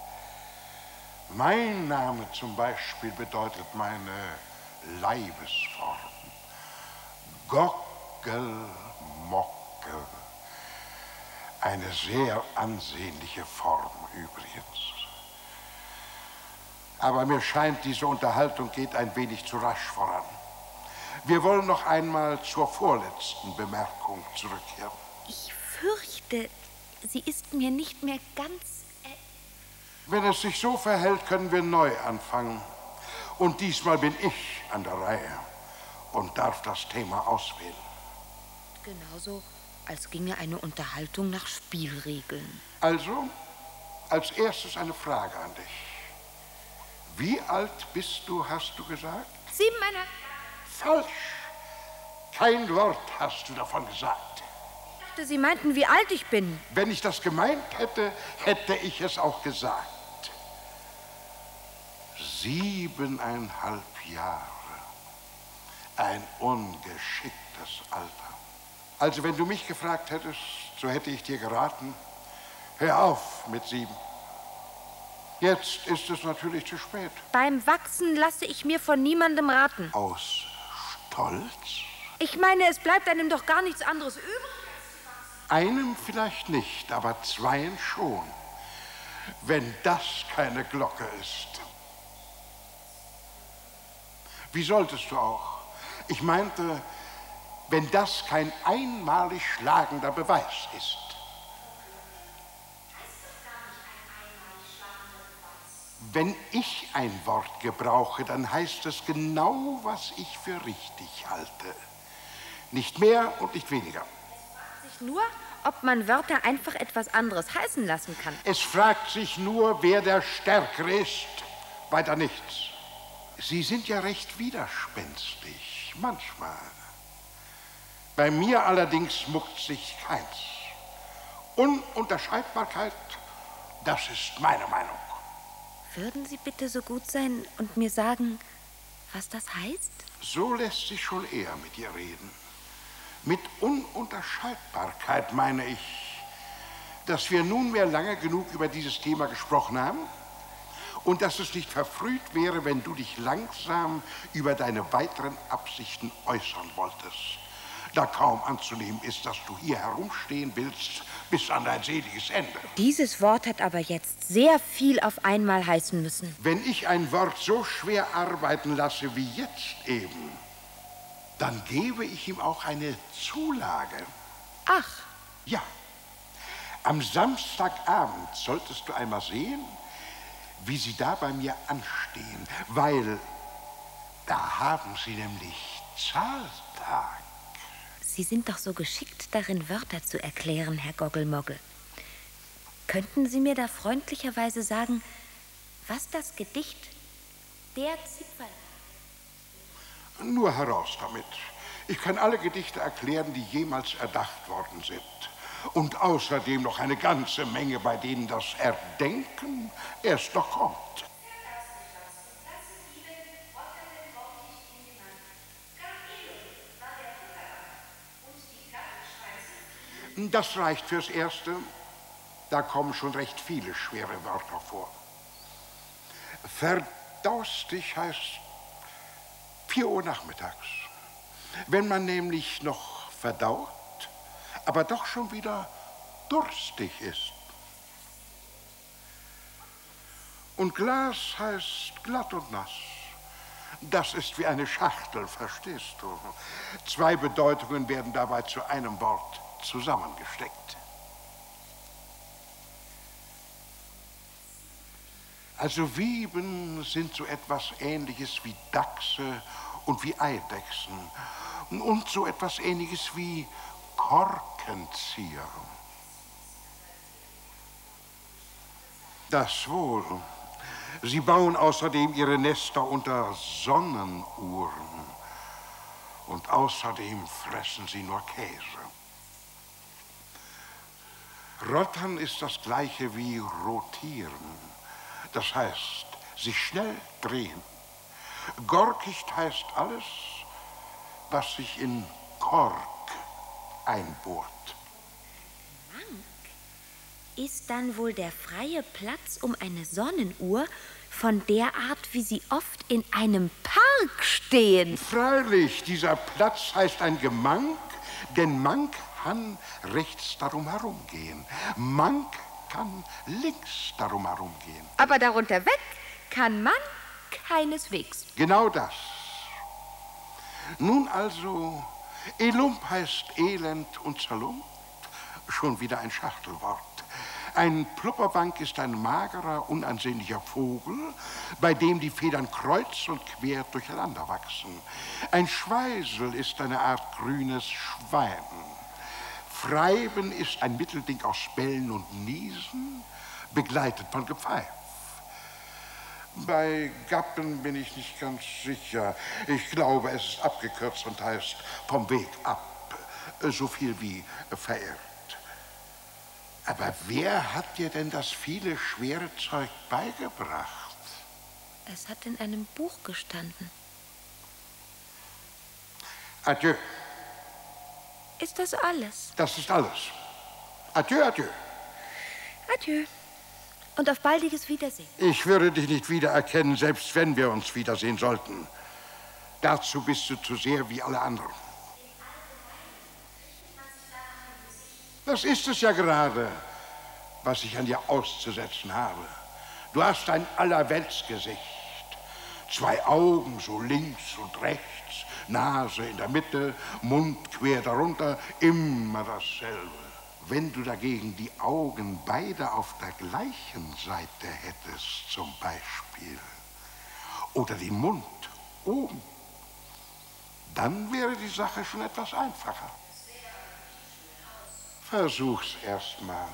Mein Name zum Beispiel bedeutet meine Leibesform. Gockelmockel. Eine sehr ansehnliche Form übrigens. Aber mir scheint, diese Unterhaltung geht ein wenig zu rasch voran. Wir wollen noch einmal zur vorletzten Bemerkung zurückkehren. Ich fürchte, sie ist mir nicht mehr ganz... Wenn es sich so verhält, können wir neu anfangen. Und diesmal bin ich an der Reihe und darf das Thema auswählen. Genauso, als ginge eine Unterhaltung nach Spielregeln. Also, als erstes eine Frage an dich. Wie alt bist du, hast du gesagt? Siebeneinhalb. Falsch. Kein Wort hast du davon gesagt. Ich dachte, Sie meinten, wie alt ich bin. Wenn ich das gemeint hätte, hätte ich es auch gesagt. Siebeneinhalb Jahre. Ein ungeschicktes Alter. Also wenn du mich gefragt hättest, so hätte ich dir geraten, hör auf mit sieben. Jetzt ist es natürlich zu spät. Beim Wachsen lasse ich mir von niemandem raten. Aus Stolz? Ich meine, es bleibt einem doch gar nichts anderes übrig. Einem vielleicht nicht, aber zweien schon. Wenn das keine Glocke ist. Wie solltest du auch? Ich meinte, wenn das kein einmalig schlagender Beweis ist. Wenn ich ein Wort gebrauche, dann heißt es genau, was ich für richtig halte. Nicht mehr und nicht weniger. Sich nur, ob man Wörter einfach etwas anderes heißen lassen kann. Es fragt sich nur, wer der Stärkere ist. Weiter nichts. Sie sind ja recht widerspenstig, manchmal. Bei mir allerdings muckt sich keins. Ununterscheidbarkeit, das ist meine Meinung. Würden Sie bitte so gut sein und mir sagen, was das heißt? So lässt sich schon eher mit ihr reden. Mit Ununterscheidbarkeit meine ich, dass wir nunmehr lange genug über dieses Thema gesprochen haben und dass es nicht verfrüht wäre, wenn du dich langsam über deine weiteren Absichten äußern wolltest. Da kaum anzunehmen ist, dass du hier herumstehen willst bis an dein seliges Ende. Dieses Wort hat aber jetzt sehr viel auf einmal heißen müssen. Wenn ich ein Wort so schwer arbeiten lasse wie jetzt eben, dann gebe ich ihm auch eine Zulage. Ach. Ja. Am Samstagabend solltest du einmal sehen, wie sie da bei mir anstehen, weil da haben sie nämlich Zahltag. Sie sind doch so geschickt darin, Wörter zu erklären, Herr Goggelmoggel. Könnten Sie mir da freundlicherweise sagen, was das Gedicht der Zipfel... Nur heraus damit. Ich kann alle Gedichte erklären, die jemals erdacht worden sind. Und außerdem noch eine ganze Menge, bei denen das Erdenken erst noch kommt. Das reicht fürs Erste. Da kommen schon recht viele schwere Wörter vor. Verdaustig heißt vier Uhr nachmittags. Wenn man nämlich noch verdaut, aber doch schon wieder durstig ist. Und Glas heißt glatt und nass. Das ist wie eine Schachtel, verstehst du? Zwei Bedeutungen werden dabei zu einem Wort zusammengesteckt. Also Wieben sind so etwas Ähnliches wie Dachse und wie Eidechsen und so etwas Ähnliches wie Korkenzieher. Das wohl. Sie bauen außerdem ihre Nester unter Sonnenuhren. Und außerdem fressen sie nur Käse. Rottern ist das gleiche wie rotieren. Das heißt, sich schnell drehen. Gorkicht heißt alles, was sich in Kork einbohrt. Ist dann wohl der freie Platz um eine Sonnenuhr von der Art, wie sie oft in einem Park stehen? Freilich, dieser Platz heißt ein Gemank, denn man kann rechts darum herumgehen. Man kann links darum herumgehen. Aber darunter weg kann man keineswegs. Genau das. Nun also, Elump heißt Elend und Zerlumpt, schon wieder ein Schachtelwort. Ein Plupperbank ist ein magerer, unansehnlicher Vogel, bei dem die Federn kreuz und quer durcheinander wachsen. Ein Schweisel ist eine Art grünes Schwein. Freiben ist ein Mittelding aus Bellen und Niesen, begleitet von Gepfeif. Bei Gappen bin ich nicht ganz sicher. Ich glaube, es ist abgekürzt und heißt vom Weg ab, so viel wie verirrt. Aber wer hat dir denn das viele schwere Zeug beigebracht? Es hat in einem Buch gestanden. Adieu. Ist das alles? Das ist alles. Adieu, adieu. Adieu. Und auf baldiges Wiedersehen. Ich würde dich nicht wiedererkennen, selbst wenn wir uns wiedersehen sollten. Dazu bist du zu sehr wie alle anderen. Das ist es ja gerade, was ich an dir auszusetzen habe. Du hast ein Allerweltsgesicht. Zwei Augen so links und rechts, Nase in der Mitte, Mund quer darunter, immer dasselbe. Wenn du dagegen die Augen beide auf der gleichen Seite hättest, zum Beispiel, oder den Mund oben, dann wäre die Sache schon etwas einfacher. Versuch's erst mal.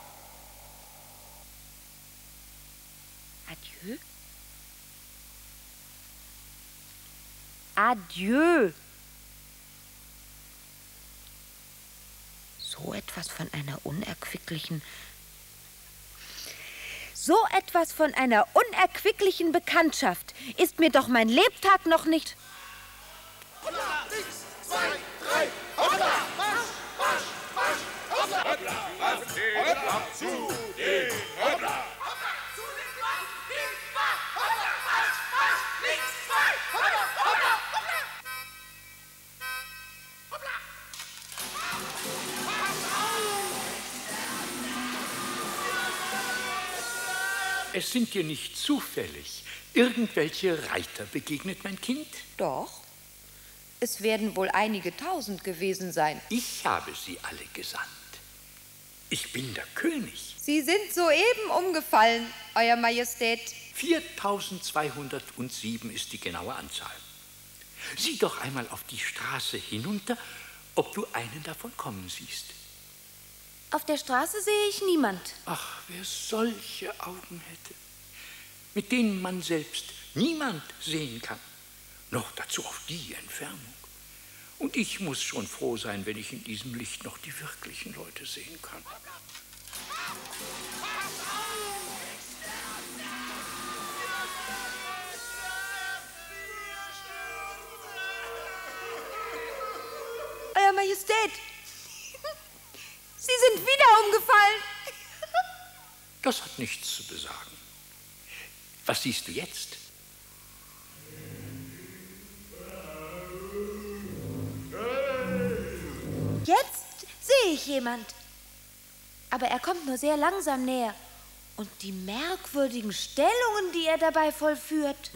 Adieu. Adieu. So etwas von einer unerquicklichen... So etwas von einer unerquicklichen Bekanntschaft ist mir doch mein Lebtag noch nicht... Hoppla, links, zwei, drei, hoppla, marsch, marsch, marsch, hoppla, hoppla, auf den ab zu den, hoppla. Es sind dir nicht zufällig irgendwelche Reiter begegnet, mein Kind? Doch. Es werden wohl einige tausend gewesen sein. Ich habe sie alle gesandt. Ich bin der König. Sie sind soeben umgefallen, Euer Majestät. viertausendzweihundertsieben ist die genaue Anzahl. Sieh doch einmal auf die Straße hinunter, ob du einen davon kommen siehst. Auf der Straße sehe ich niemand. Ach, wer solche Augen hätte, mit denen man selbst niemand sehen kann, noch dazu auf die Entfernung. Und ich muss schon froh sein, wenn ich in diesem Licht noch die wirklichen Leute sehen kann. Euer Majestät, Sie sind wieder umgefallen. Das hat nichts zu besagen. Was siehst du jetzt? Jetzt sehe ich jemand. Aber er kommt nur sehr langsam näher. Und die merkwürdigen Stellungen, die er dabei vollführt.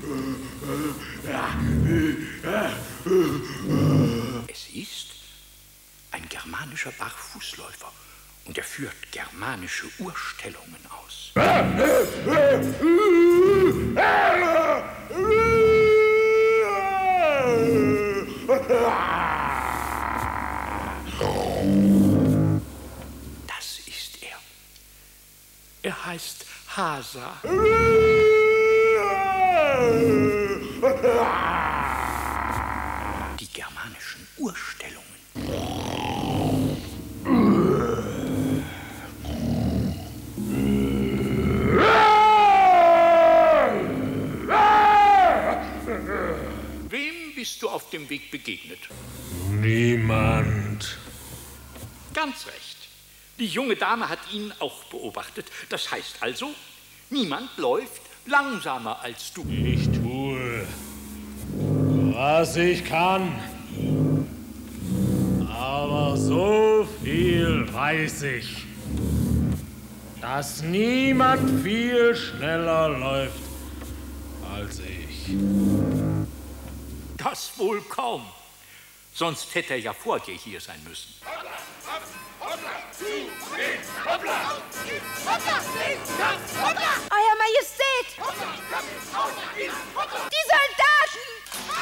Es ist ein germanischer Barfußläufer und er führt germanische Urstellungen aus. Das ist er. Er heißt Hasa. Die germanischen Urstellungen. Wem bist du auf dem Weg begegnet? Niemand. Ganz recht. Die junge Dame hat ihn auch beobachtet. Das heißt also, niemand läuft langsamer als du. Ich tue, was ich kann. Aber so viel weiß ich, dass niemand viel schneller läuft als ich. Das wohl kaum. Sonst hätte er ja vor dir hier sein müssen. Euer Majestät! Die Soldaten!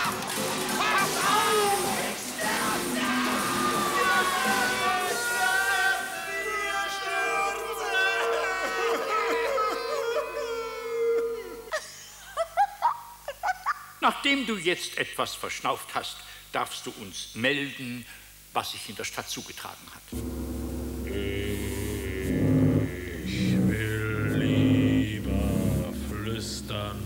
Nachdem du jetzt etwas verschnauft hast, darfst du uns melden, was sich in der Stadt zugetragen hat. Ich will lieber flüstern.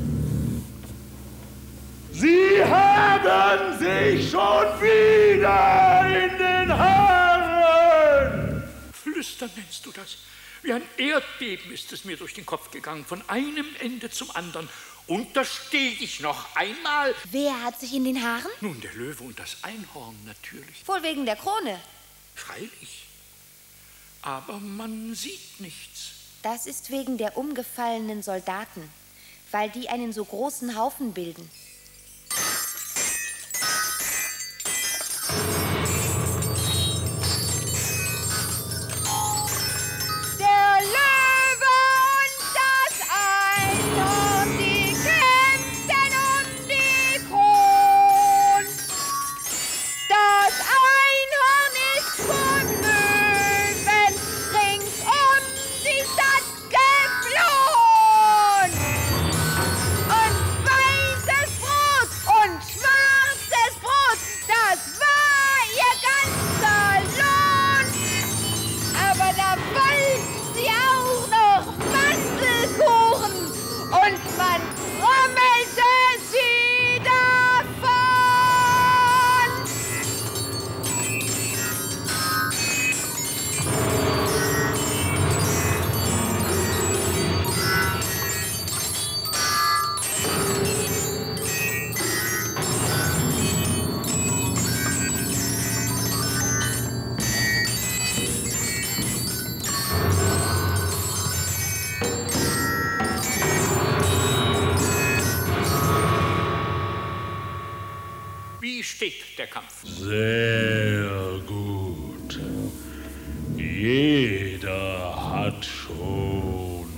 Sie haben sich schon wieder in den Haaren! Flüstern nennst du das? Wie ein Erdbeben ist es mir durch den Kopf gegangen, von einem Ende zum anderen. Und da stehe ich noch einmal. Wer hat sich in den Haaren? Nun, der Löwe und das Einhorn natürlich. Wohl wegen der Krone. Freilich. Aber man sieht nichts. Das ist wegen der umgefallenen Soldaten, weil die einen so großen Haufen bilden. Der Löwe und das Einhorn, die kämpften um die Krone. Das Einhorn ist vom Löwen ringsum die Stadt geflohen. Und weißes Brot und schwarzes Brot, das war ihr ganzer Lohn. Aber da wollten sie auch noch Mandelkuchen und man trommelte sie davon. Wie steht der Kampf? Sehr gut. Jeder hat schon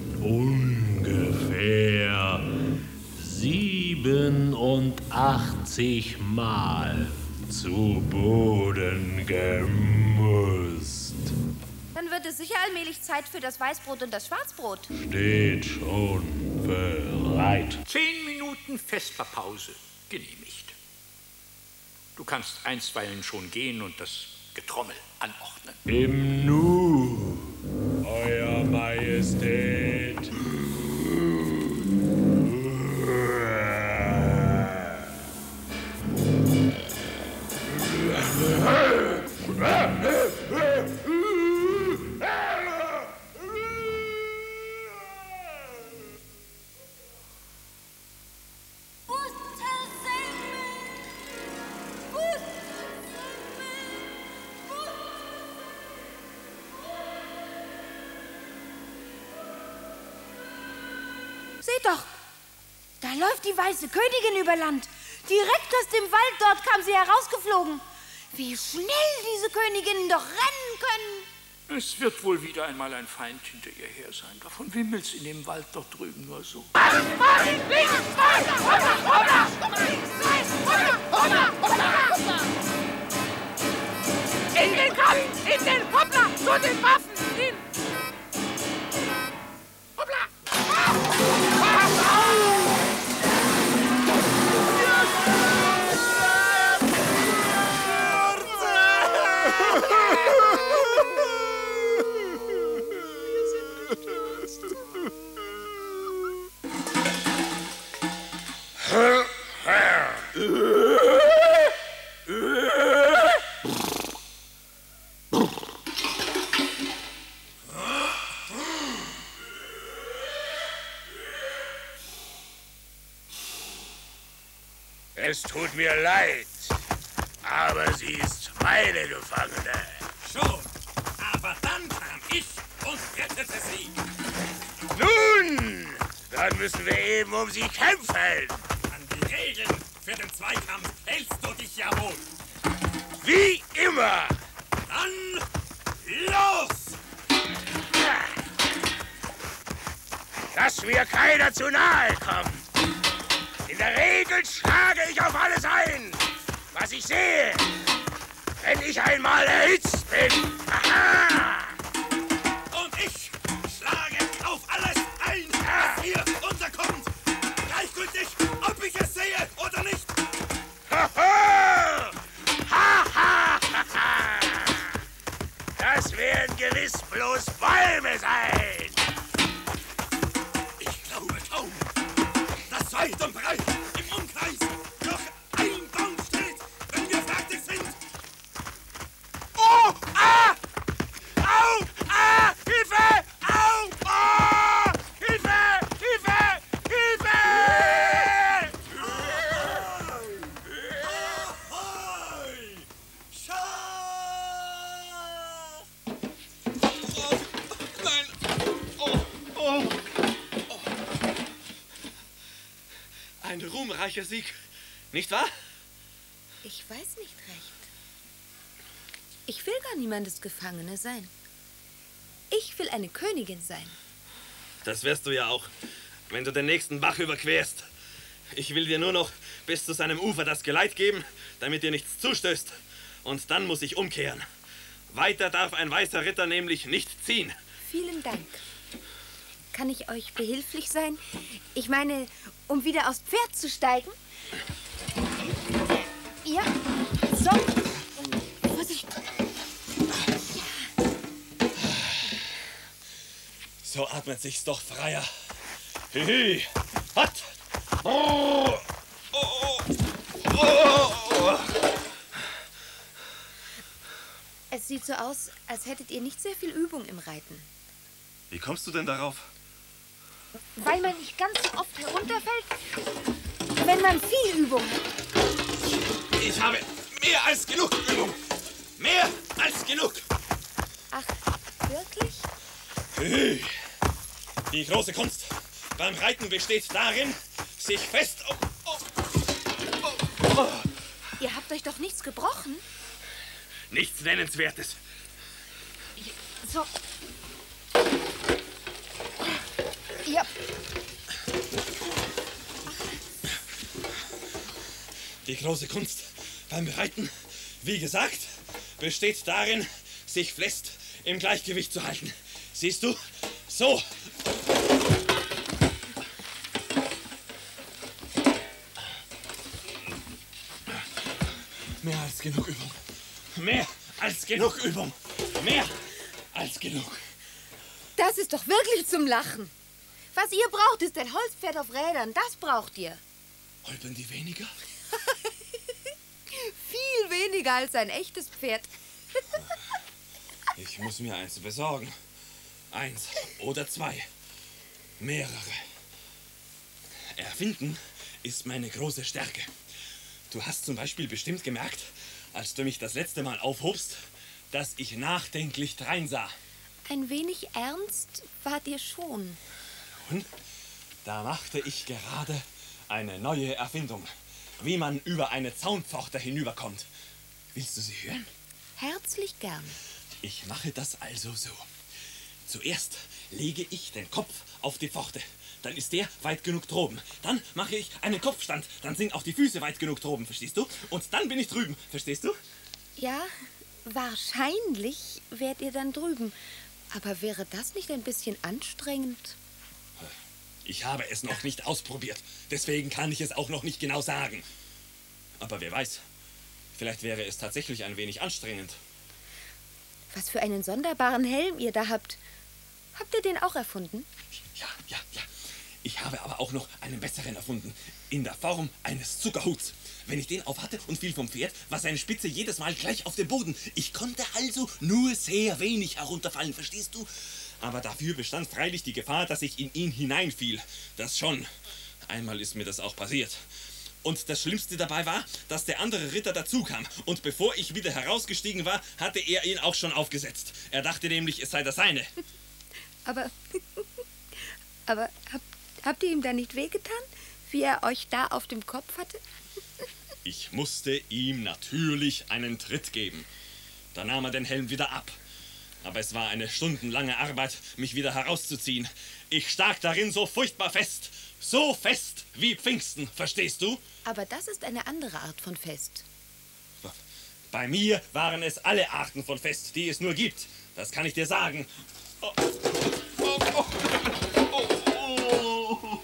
ungefähr siebenundachtzig Mal zu Boden gemusst. Dann wird es sicher allmählich Zeit für das Weißbrot und das Schwarzbrot. Steht schon bereit. Zehn Minuten Vesperpause genehmigt. Du kannst einstweilen schon gehen und das Getrommel anordnen. Im Nu, Euer Majestät. Seht doch, da läuft die weiße Königin über Land. Direkt aus dem Wald dort kam sie herausgeflogen. Wie schnell diese Königinnen doch rennen können. Es wird wohl wieder einmal ein Feind hinter ihr her sein. Davon wimmelt's in dem Wald dort drüben nur so. In den Kopf! In den Hoppla! Zu den Waffen! In! Hoppla! Es tut mir leid, aber sie ist meine Gefangene. Schon, aber dann kam ich und rettete sie. Nun, dann müssen wir eben um sie kämpfen. An die Regeln für den Zweikampf hältst du dich ja wohl. Wie immer. Dann los! Dass mir keiner zu nahe kommt. In der Regel schlage ich auf alles ein, was ich sehe, wenn ich einmal erhitzt bin. Aha! Und ich schlage auf alles ein, was hier unterkommt. Gleichgültig, ob ich es sehe oder nicht. Ha, ha! Ha, ha, ha, ha! Das werden gewiss bloß Bäume sein. Ich glaube kaum, dass weit und breit im Umkreis noch ein Baum steht, wenn wir fertig sind. Oh! Ah! Au! Ah! Hilfe! Au! Oh! Hilfe! Hilfe! Hilfe! Nein! Oh! Oh! Ein ruhmreicher Sieg, nicht wahr? Ich weiß nicht recht. Ich will gar niemandes Gefangene sein. Ich will eine Königin sein. Das wirst du ja auch, wenn du den nächsten Bach überquerst. Ich will dir nur noch bis zu seinem Ufer das Geleit geben, damit dir nichts zustößt. Und dann muss ich umkehren. Weiter darf ein weißer Ritter nämlich nicht ziehen. Vielen Dank. Kann ich euch behilflich sein? Ich meine, um wieder aufs Pferd zu steigen? Ja, so. Vorsicht. So atmet sich's doch freier. Hihi, hat! Oh, oh, oh, oh. Es sieht so aus, als hättet ihr nicht sehr viel Übung im Reiten. Wie kommst du denn darauf? Weil man nicht ganz so oft herunterfällt, wenn man viel Übung hat. Ich habe mehr als genug Übung. Mehr als genug. Ach, wirklich? Hihi. Die große Kunst beim Reiten besteht darin, sich fest... Oh, oh, oh, oh. Ihr habt euch doch nichts gebrochen? Nichts Nennenswertes. So. Ja. Die große Kunst beim Reiten, wie gesagt, besteht darin, sich fest im Gleichgewicht zu halten. Siehst du? So. Mehr als genug Übung. Mehr als genug Übung. Mehr als genug. Das ist doch wirklich zum Lachen. Was ihr braucht, ist ein Holzpferd auf Rädern. Das braucht ihr. Holpern die weniger? Viel weniger als ein echtes Pferd. Ich muss mir eins besorgen. Eins oder zwei. Mehrere. Erfinden ist meine große Stärke. Du hast zum Beispiel bestimmt gemerkt, als du mich das letzte Mal aufhobst, dass ich nachdenklich dreinsah. Ein wenig ernst wart ihr schon. Und da machte ich gerade eine neue Erfindung, wie man über eine Zaunpforte hinüberkommt. Willst du sie hören? Herzlich gern. Ich mache das also so. Zuerst lege ich den Kopf auf die Pforte. Dann ist der weit genug droben. Dann mache ich einen Kopfstand. Dann sind auch die Füße weit genug droben, verstehst du? Und dann bin ich drüben, verstehst du? Ja, wahrscheinlich wärt ihr dann drüben. Aber wäre das nicht ein bisschen anstrengend? Ich habe es noch nicht ausprobiert. Deswegen kann ich es auch noch nicht genau sagen. Aber wer weiß, vielleicht wäre es tatsächlich ein wenig anstrengend. Was für einen sonderbaren Helm ihr da habt. Habt ihr den auch erfunden? Ja, ja, ja. Ich habe aber auch noch einen besseren erfunden. In der Form eines Zuckerhuts. Wenn ich den aufhatte und fiel vom Pferd, war seine Spitze jedes Mal gleich auf den Boden. Ich konnte also nur sehr wenig herunterfallen, verstehst du? Aber dafür bestand freilich die Gefahr, dass ich in ihn hineinfiel. Das schon. Einmal ist mir das auch passiert. Und das Schlimmste dabei war, dass der andere Ritter dazukam. Und bevor ich wieder herausgestiegen war, hatte er ihn auch schon aufgesetzt. Er dachte nämlich, es sei das seine. Aber, aber habt, habt ihr ihm da nicht wehgetan, wie er euch da auf dem Kopf hatte? Ich musste ihm natürlich einen Tritt geben. Da nahm er den Helm wieder ab. Aber es war eine stundenlange Arbeit, mich wieder herauszuziehen. Ich stak darin so furchtbar fest. So fest wie Pfingsten, verstehst du? Aber das ist eine andere Art von Fest. Bei mir waren es alle Arten von Fest, die es nur gibt. Das kann ich dir sagen. Oh. Oh, oh, oh, oh.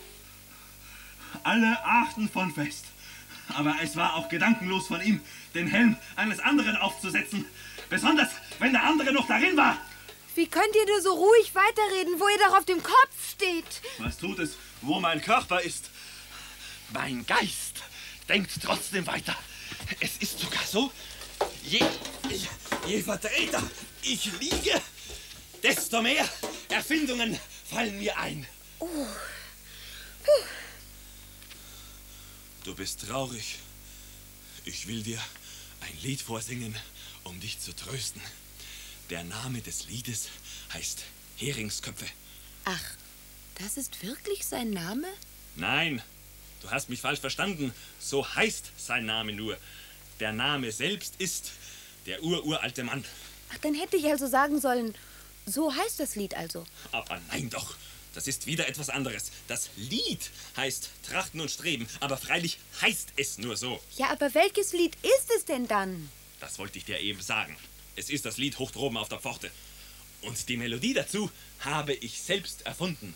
Alle Arten von Fest. Aber es war auch gedankenlos von ihm, den Helm eines anderen aufzusetzen. Besonders, wenn der andere noch darin war. Wie könnt ihr nur so ruhig weiterreden, wo ihr doch auf dem Kopf steht? Was tut es, wo mein Körper ist? Mein Geist denkt trotzdem weiter. Es ist sogar so, je, je, je verdrehter ich liege, desto mehr Erfindungen fallen mir ein. Oh. Puh. Du bist traurig. Ich will dir ein Lied vorsingen, um dich zu trösten. Der Name des Liedes heißt Heringsköpfe. Ach, das ist wirklich sein Name? Nein, du hast mich falsch verstanden. So heißt sein Name nur. Der Name selbst ist der ururalte Mann. Ach, dann hätte ich also sagen sollen, so heißt das Lied also. Aber nein doch. Das ist wieder etwas anderes. Das Lied heißt Trachten und Streben, aber freilich heißt es nur so. Ja, aber welches Lied ist es denn dann? Das wollte ich dir eben sagen. Es ist das Lied hoch droben auf der Pforte. Und die Melodie dazu habe ich selbst erfunden.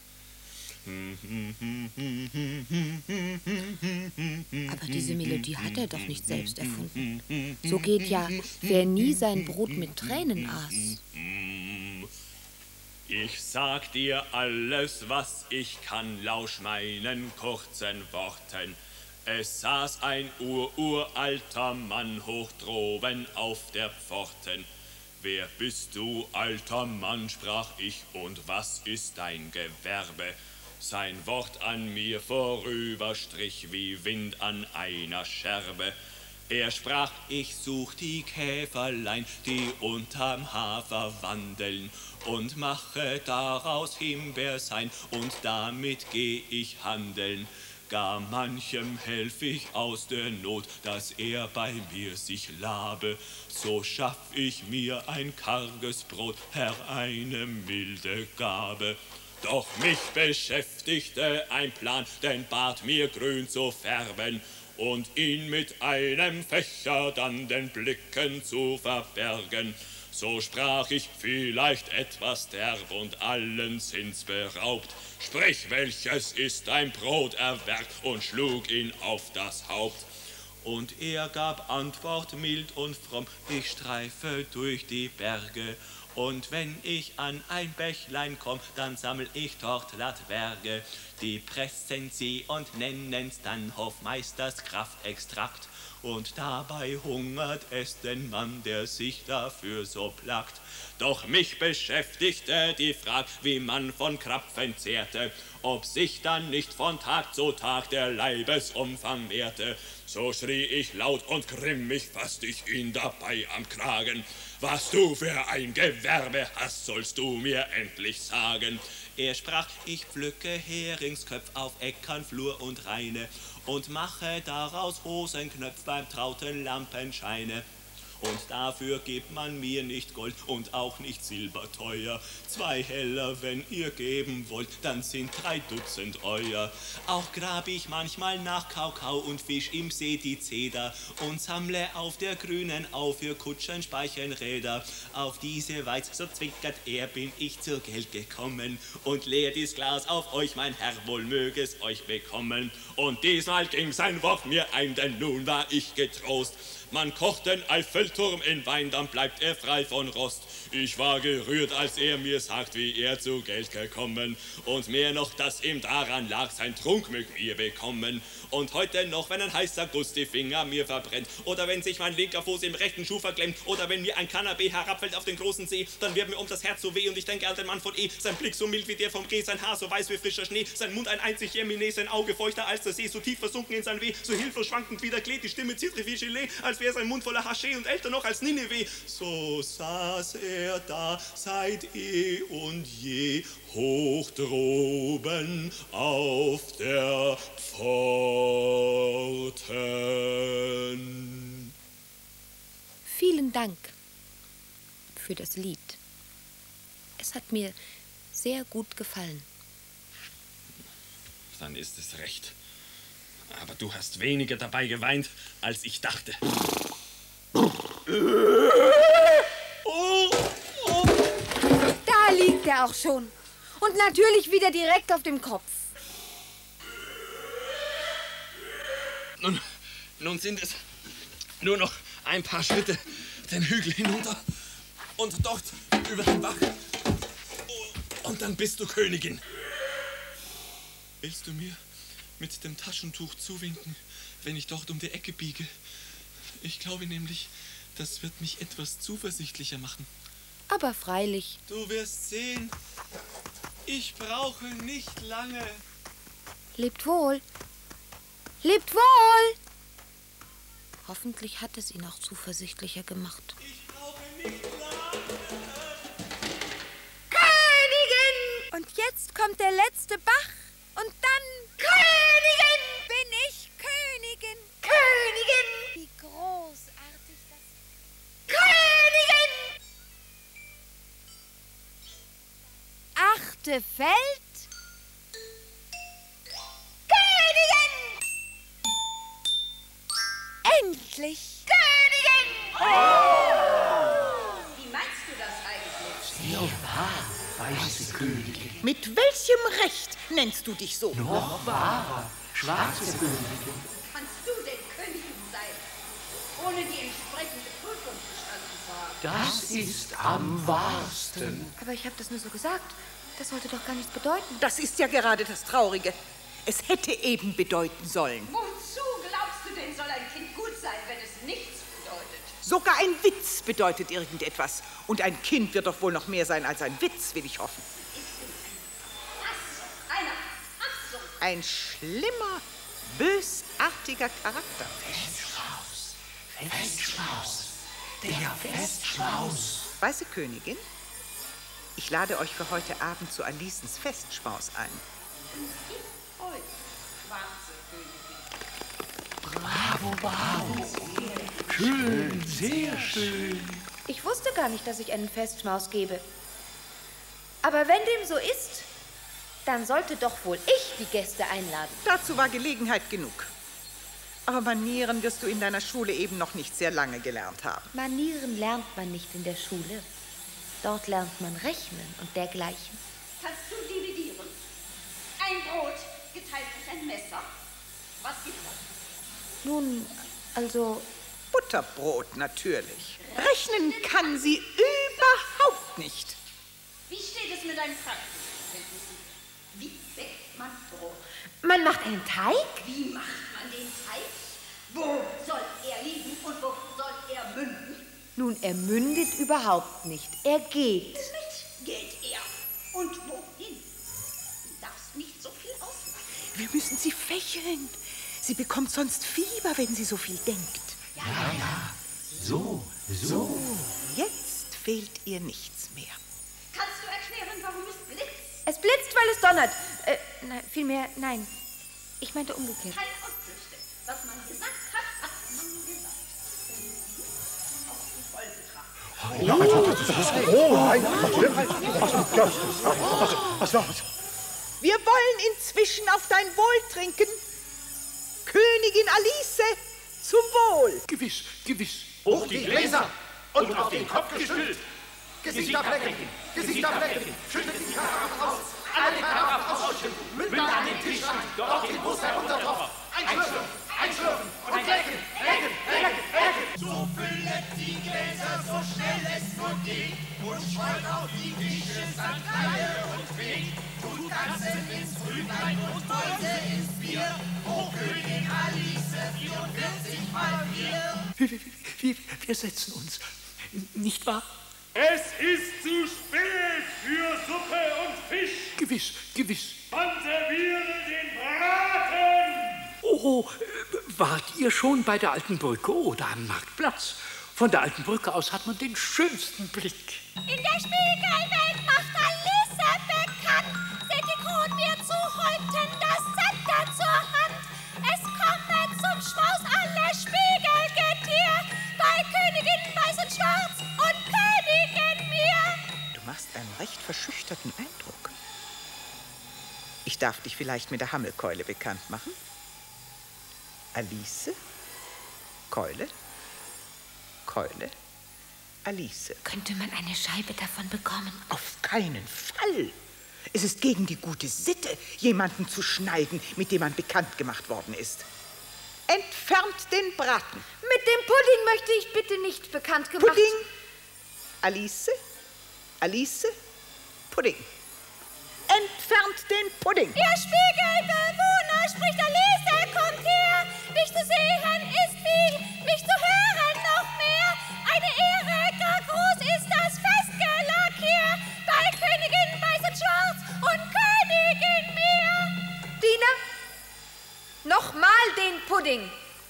Aber diese Melodie hat er doch nicht selbst erfunden. So geht ja, wer nie sein Brot mit Tränen aß. Ich sag dir alles, was ich kann, lausch meinen kurzen Worten. Es saß ein ururalter Mann hoch droben auf der Pforten. Wer bist du, alter Mann, sprach ich, und was ist dein Gewerbe? Sein Wort an mir vorüberstrich wie Wind an einer Scherbe. Er sprach, ich such die Käferlein, die unterm Hafer wandeln, und mache daraus Himbeersein, und damit geh ich handeln. Gar manchem helf ich aus der Not, dass er bei mir sich labe. So schaff ich mir ein karges Brot, Herr, eine milde Gabe. Doch mich beschäftigte ein Plan, den Bart mir grün zu färben und ihn mit einem Fächer dann den Blicken zu verbergen. So sprach ich vielleicht etwas derb und allen Sinns beraubt. Sprich, welches ist dein Broterwerk, und schlug ihn auf das Haupt. Und er gab Antwort mild und fromm, ich streife durch die Berge. Und wenn ich an ein Bächlein komm, dann sammel ich dort Latwerge. Die pressen sie und nennen's dann Hofmeisters Kraftextrakt. Und dabei hungert es den Mann, der sich dafür so plagt. Doch mich beschäftigte die Frage, wie man von Krapfen zehrte, ob sich dann nicht von Tag zu Tag der Leibesumfang mehrte. So schrie ich laut und grimmig, fasst ich ihn dabei am Kragen. Was du für ein Gewerbe hast, sollst du mir endlich sagen. Er sprach, ich pflücke Heringsköpf auf Äckern, Flur und Raine und mache daraus Hosenknöpf beim trauten Lampenscheine. Und dafür gibt man mir nicht Gold und auch nicht Silber teuer. Zwei Heller, wenn ihr geben wollt, dann sind drei Dutzend euer. Auch grab ich manchmal nach Kaukau und fisch im See die Zeder und sammle auf der grünen Au für Kutschen, Speichenräder. Auf diese Weise, so zwinkert er, bin ich zur Geld gekommen und leer dies Glas auf euch, mein Herr, wohl möge es euch bekommen. Und diesmal ging sein Wort mir ein, denn nun war ich getrost. Man kocht den Eiffelturm in Wein, dann bleibt er frei von Rost. Ich war gerührt, als er mir sagt, wie er zu Geld gekommen. Und mehr noch, dass ihm daran lag, sein Trunk mög mir bekommen. Und heute noch, wenn ein heißer Guss die Finger mir verbrennt, oder wenn sich mein linker Fuß im rechten Schuh verklemmt, oder wenn mir ein Kanapee herabfällt auf den großen See, dann wird mir um das Herz so weh und ich denke an den Mann von E. Sein Blick so mild wie der vom Reh, sein Haar so weiß wie frischer Schnee, sein Mund ein einzig Jemine, sein Auge feuchter als der See, so tief versunken in sein Weh, so hilflos schwankend wie der Klee, die Stimme zittrig wie Gelee, als wäre sein Mund voller Haschee und älter noch als Nineveh. So saß er da seit eh und je hoch droben auf der Pforten. Vielen Dank für das Lied. Es hat mir sehr gut gefallen. Dann ist es recht. Aber du hast weniger dabei geweint, als ich dachte. Da liegt er auch schon. Und natürlich wieder direkt auf dem Kopf. Nun, nun sind es nur noch ein paar Schritte den Hügel hinunter und dort über den Bach. Und dann bist du Königin. Willst du mir mit dem Taschentuch zuwinken, wenn ich dort um die Ecke biege? Ich glaube nämlich, das wird mich etwas zuversichtlicher machen. Aber freilich. Du wirst sehen, ich brauche nicht lange. Lebt wohl. Lebt wohl! Hoffentlich hat es ihn auch zuversichtlicher gemacht. Ich brauche nicht lange. Königin! Und jetzt kommt der letzte Bach. Und dann... Königin! Bin ich Königin? Königin! Wie großartig das ist. Königin! Achte Feld. Königin! Endlich! Königin! Oh! Wie meinst du das eigentlich? Sehr wahr, weiße Königin. Mit welchem Recht nennst du dich so? Noch wahrer, schwarze Königin. Kannst du denn Königin sein, ohne die entsprechende Prüfung bestanden zu haben? Das ist am wahrsten. Aber ich habe das nur so gesagt. Das sollte doch gar nichts bedeuten. Das ist ja gerade das Traurige. Es hätte eben bedeuten sollen. Wozu glaubst du denn, soll ein Kind gut sein, wenn es nichts bedeutet? Sogar ein Witz bedeutet irgendetwas. Und ein Kind wird doch wohl noch mehr sein als ein Witz, will ich hoffen. Hass, einer Hassung. Ein schlimmer, bösartiger Charakter. Festschmaus, Festschmaus, der Festschmaus. Weiße Königin, ich lade euch für heute Abend zu Alicens Festschmaus ein. Und ich euch, schwarze Wow. Schön, sehr schön. Ich wusste gar nicht, dass ich einen Festschmaus gebe. Aber wenn dem so ist, dann sollte doch wohl ich die Gäste einladen. Dazu war Gelegenheit genug. Aber Manieren wirst du in deiner Schule eben noch nicht sehr lange gelernt haben. Manieren lernt man nicht in der Schule. Dort lernt man rechnen und dergleichen. Kannst du dividieren? Ein Brot geteilt durch ein Messer. Was gibt das? Nun, also... Butterbrot natürlich. Rechnen kann sie überhaupt nicht. Wie steht es mit deinen Praktikkenntnissen? Wie bäckt man Brot? Man macht einen Teig? Wie macht man den Teig? Wo soll er liegen und wo soll er münden? Nun, er mündet überhaupt nicht. Er geht. Mit geht er. Und wohin? Du darfst nicht so viel ausmachen. Wir müssen sie fächeln. Sie bekommt sonst Fieber, wenn sie so viel denkt. Ja, ja, ja. So, so. Jetzt fehlt ihr nichts mehr. Kannst du erklären, warum es blitzt? Es blitzt, weil es donnert. Äh, nein, vielmehr, nein. Ich meinte umgekehrt. Keine Ausflüchte. Was man gesagt hat, hat man gesagt. Auf die Vollbetrachtung. Ja, was war's? Wir wollen inzwischen auf dein Wohl trinken. Königin Alice, zum Wohl. Gewiss, gewiss. Hoch die Gläser und auf den Kopf gestülpt. Gesichter flecken, Gesichter flecken, schüttet die Karaffen aus, alle Karaffen ausschütten, Münder an den Tischrand, dort den Bus heruntertropft, einschlürfen, einschlürfen und lecken, lecken, lecken, lecken. So füllet die Gläser, so schnell es nur geht, und streut auf die Tische Sandkleie und Weg. Tut Katzen ins Rüblein und Mäuse ins Bier, O Königin Alice, vierundvierzig mal vier. Wir, wir, wir, wir setzen uns, nicht wahr? Es ist zu spät für Suppe und Fisch. Gewiss, gewiss. Man serviere den Braten. Oh, wart ihr schon bei der Alten Brücke oder am Marktplatz? Von der Alten Brücke aus hat man den schönsten Blick. In der Spiegelwelt macht Alice bekannt. Seht die Kron mir zu häuten, das Zepter zur Hand. Es komme zum Schmaus alle Spiegelgetier. Bei Königin Weiß und Schwarz und Königin mir. Du machst einen recht verschüchterten Eindruck. Ich darf dich vielleicht mit der Hammelkeule bekannt machen. Alice, Keule, Keule, Alice. Könnte man eine Scheibe davon bekommen? Auf keinen Fall. Es ist gegen die gute Sitte, jemanden zu schneiden, mit dem man bekannt gemacht worden ist. Entfernt den Braten. Mit dem Pudding möchte ich bitte nicht bekannt gemacht. Pudding. Alice, Alice, Pudding. Entfernt den Pudding. Ihr Spiegelbewohner, spricht Alice, kommt her. Mich zu sehen ist wie, mich zu hören noch mehr. Eine Ehre, gar groß ist das Festgelag hier. Bei Königin Weiß und Schwarz und Königin mir. Diener, nochmal den Pudding.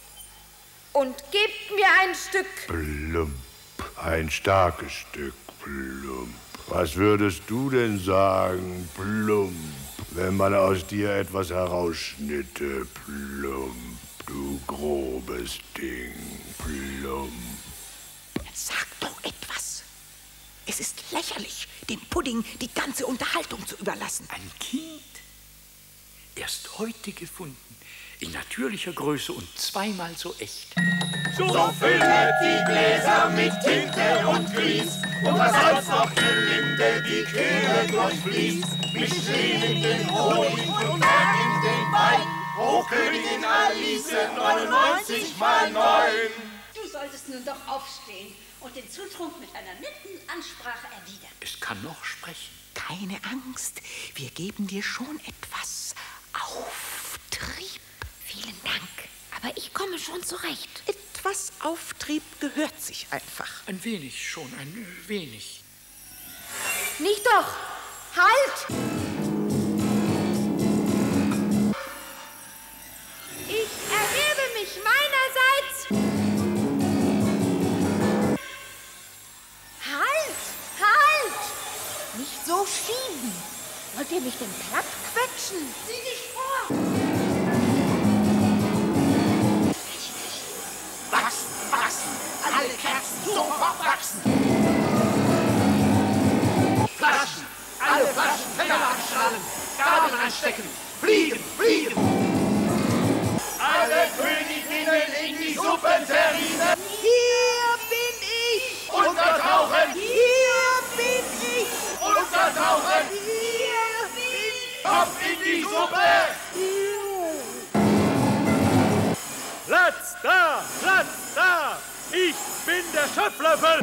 Und gebt mir ein Stück. Plump, ein starkes Stück, plump. Was würdest du denn sagen, plump, wenn man aus dir etwas herausschnitte, plump, du grobes Ding, plump. Sag doch etwas. Es ist lächerlich, dem Pudding die ganze Unterhaltung zu überlassen. Ein Kind, erst heute gefunden, in natürlicher Größe und zweimal so echt. So füllet die Gläser mit Tinte und Grieß, und was soll's noch, ihr Linde, die Kehle durchfließt. Mischt Lehm in den Honig und Merk in den Wein, O Königin Alice, neunundneunzig mal neun. Du solltest nun doch aufstehen und den Zutrunk mit einer netten Ansprache erwidern. Es kann noch sprechen. Keine Angst, wir geben dir schon etwas Auftrieb. Vielen Dank, aber ich komme schon zurecht. Etwas Auftrieb gehört sich einfach. Ein wenig schon, ein wenig. Nicht doch! Halt! Ich erhebe mich meinerseits. Halt! Halt! Nicht so schieben. Wollt ihr mich denn platt quetschen? Sieh dich vor! Schnuppenterrine. Hier bin ich. Untertauchen. Hier bin ich. Untertauchen. Hier bin ich. Kopf in die Suppe. Platz da, Platz da. Ich bin der Schöpflöffel.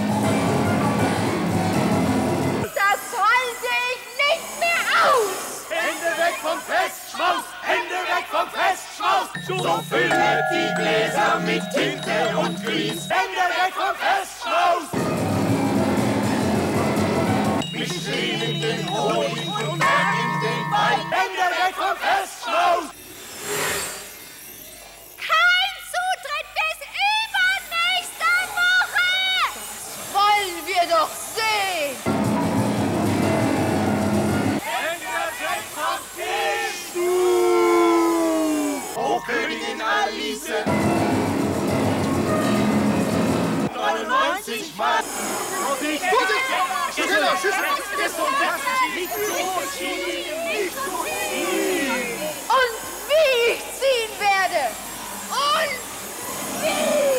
Das halte ich nicht mehr aus! Hände weg vom Festschmaus! Hände weg vom Festschmaus! So füllet die Gläser mit Tinte und Grieß. Hände weg vom Festschmaus! Mischt lebenden Honig und Merk in den Wein. Hände weg vom Festschmaus! Kein Zutritt bis übernächste Woche! Das wollen wir doch sehen! O Königin Alice! neunundneunzig Mann! Vorsicht! Vorsicht! Schneller, Schüsse! Ist so ein Nicht so ziehen! Nicht so ziehen! Und wie ich ziehen werde! Und wie!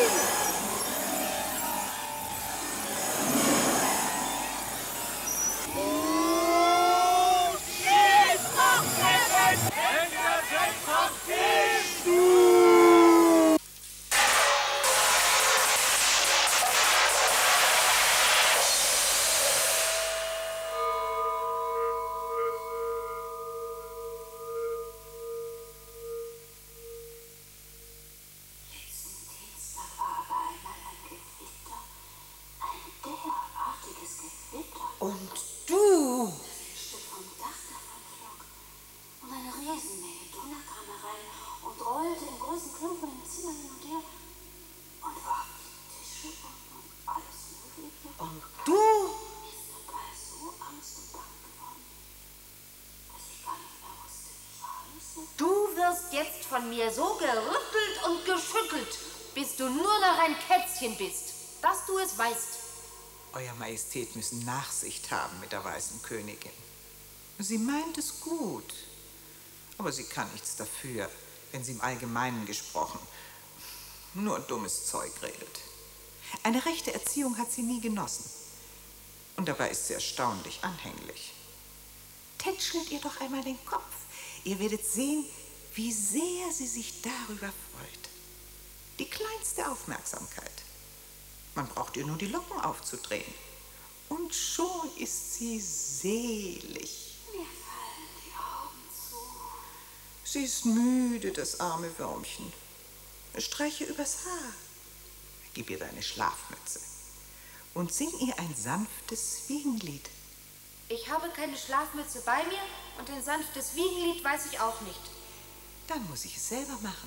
Und du? Ein Stück vom Dach davon flog und eine Riesenmenge Donner kam herein und rollte in großen Klumpen im Zimmer hin und her und warf Tische und alles Mögliche. Und du? Mir ist dabei so Angst und Bange geworden, dass ich gar nicht mehr wusste, wie ich heiße. Du wirst jetzt von mir so gerüttelt und geschüttelt, bis du nur noch ein Kätzchen bist, dass du es weißt. Euer Majestät müssen Nachsicht haben mit der weißen Königin. Sie meint es gut, aber sie kann nichts dafür, wenn sie im Allgemeinen gesprochen nur dummes Zeug redet. Eine rechte Erziehung hat sie nie genossen. Und dabei ist sie erstaunlich anhänglich. Tätschelt ihr doch einmal den Kopf. Ihr werdet sehen, wie sehr sie sich darüber freut. Die kleinste Aufmerksamkeit. Man braucht ihr nur die Locken aufzudrehen. Und schon ist sie selig. Mir fallen die Augen zu. Sie ist müde, das arme Würmchen. Streiche übers Haar. Gib ihr deine Schlafmütze. Und sing ihr ein sanftes Wiegenlied. Ich habe keine Schlafmütze bei mir und ein sanftes Wiegenlied weiß ich auch nicht. Dann muss ich es selber machen.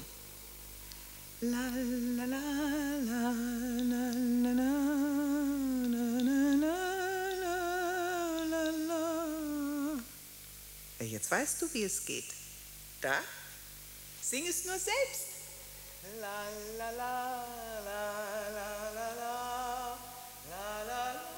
La la la la la la la la la la. Jetzt weißt du, wie es geht. Da? Sing es nur selbst. La la la la la la la la la la.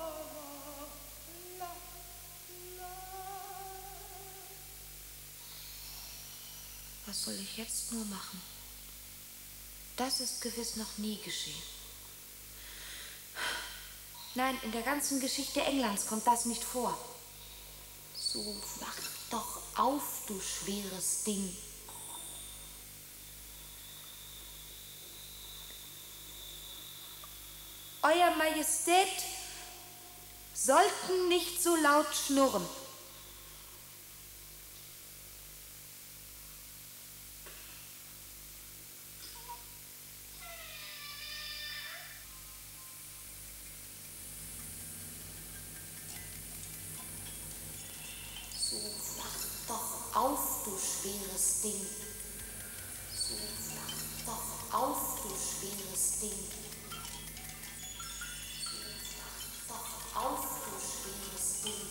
Was soll ich jetzt nur machen? Das ist gewiss noch nie geschehen. Nein, in der ganzen Geschichte Englands kommt das nicht vor. So wach doch auf, du schweres Ding. Euer Majestät sollten nicht so laut schnurren. So wach doch auf, du schweres Ding. So wach doch auf, du schweres Ding. So wach doch auf, du schweres Ding.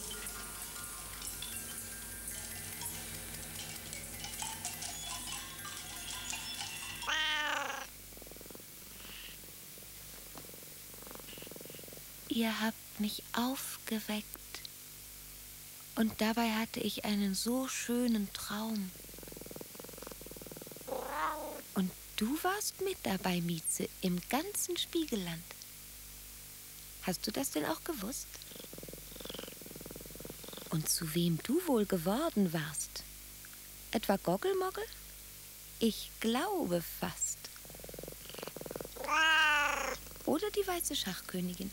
Ihr habt mich aufgeweckt. Und dabei hatte ich einen so schönen Traum. Und Du warst mit dabei, Mieze, im ganzen Spiegelland. Hast du das denn auch gewusst? Und zu wem du wohl geworden warst? Etwa Goggelmoggel? Ich glaube fast. Oder die weiße Schachkönigin.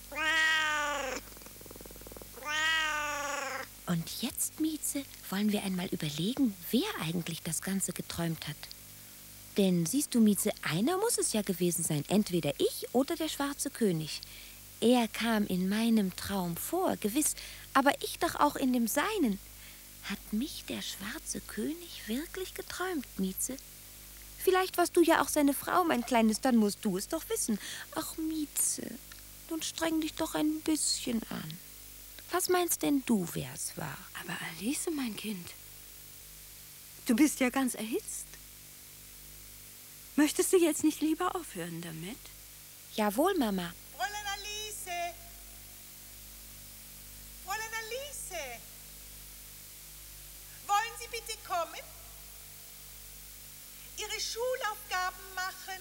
Und jetzt, Mieze, wollen wir einmal überlegen, wer eigentlich das Ganze geträumt hat. Denn siehst du, Mieze, einer muss es ja gewesen sein. Entweder ich oder der schwarze König. Er kam in meinem Traum vor, gewiss, aber ich doch auch in dem seinen. Hat mich der schwarze König wirklich geträumt, Mieze? Vielleicht warst du ja auch seine Frau, mein Kleines, dann musst du es doch wissen. Ach, Mieze, nun streng dich doch ein bisschen an. Was meinst denn du, wer es war? Aber Alice, mein Kind, du bist ja ganz erhitzt. Möchtest du jetzt nicht lieber aufhören damit? Jawohl, Mama. Fräulein Alice! Fräulein Alice! Wollen Sie bitte kommen? Ihre Schulaufgaben machen.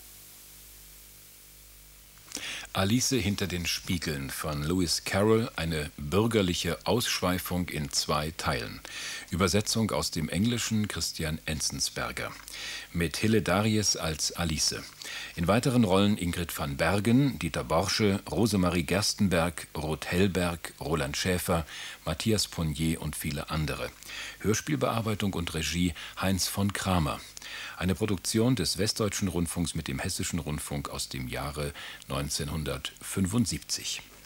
Alice hinter den Spiegeln von Lewis Carroll, eine bürgerliche Ausschweifung in zwei Teilen. Übersetzung aus dem Englischen Christian Enzensberger. Mit Hille Daries als Alice. In weiteren Rollen Ingrid van Bergen, Dieter Borsche, Rosemarie Gerstenberg, Ruth Hellberg, Roland Schäfer, Matthias Ponnier und viele andere. Hörspielbearbeitung und Regie Heinz von Kramer. Eine Produktion des Westdeutschen Rundfunks mit dem Hessischen Rundfunk aus dem Jahre neunzehnhundertfünfundsiebzig.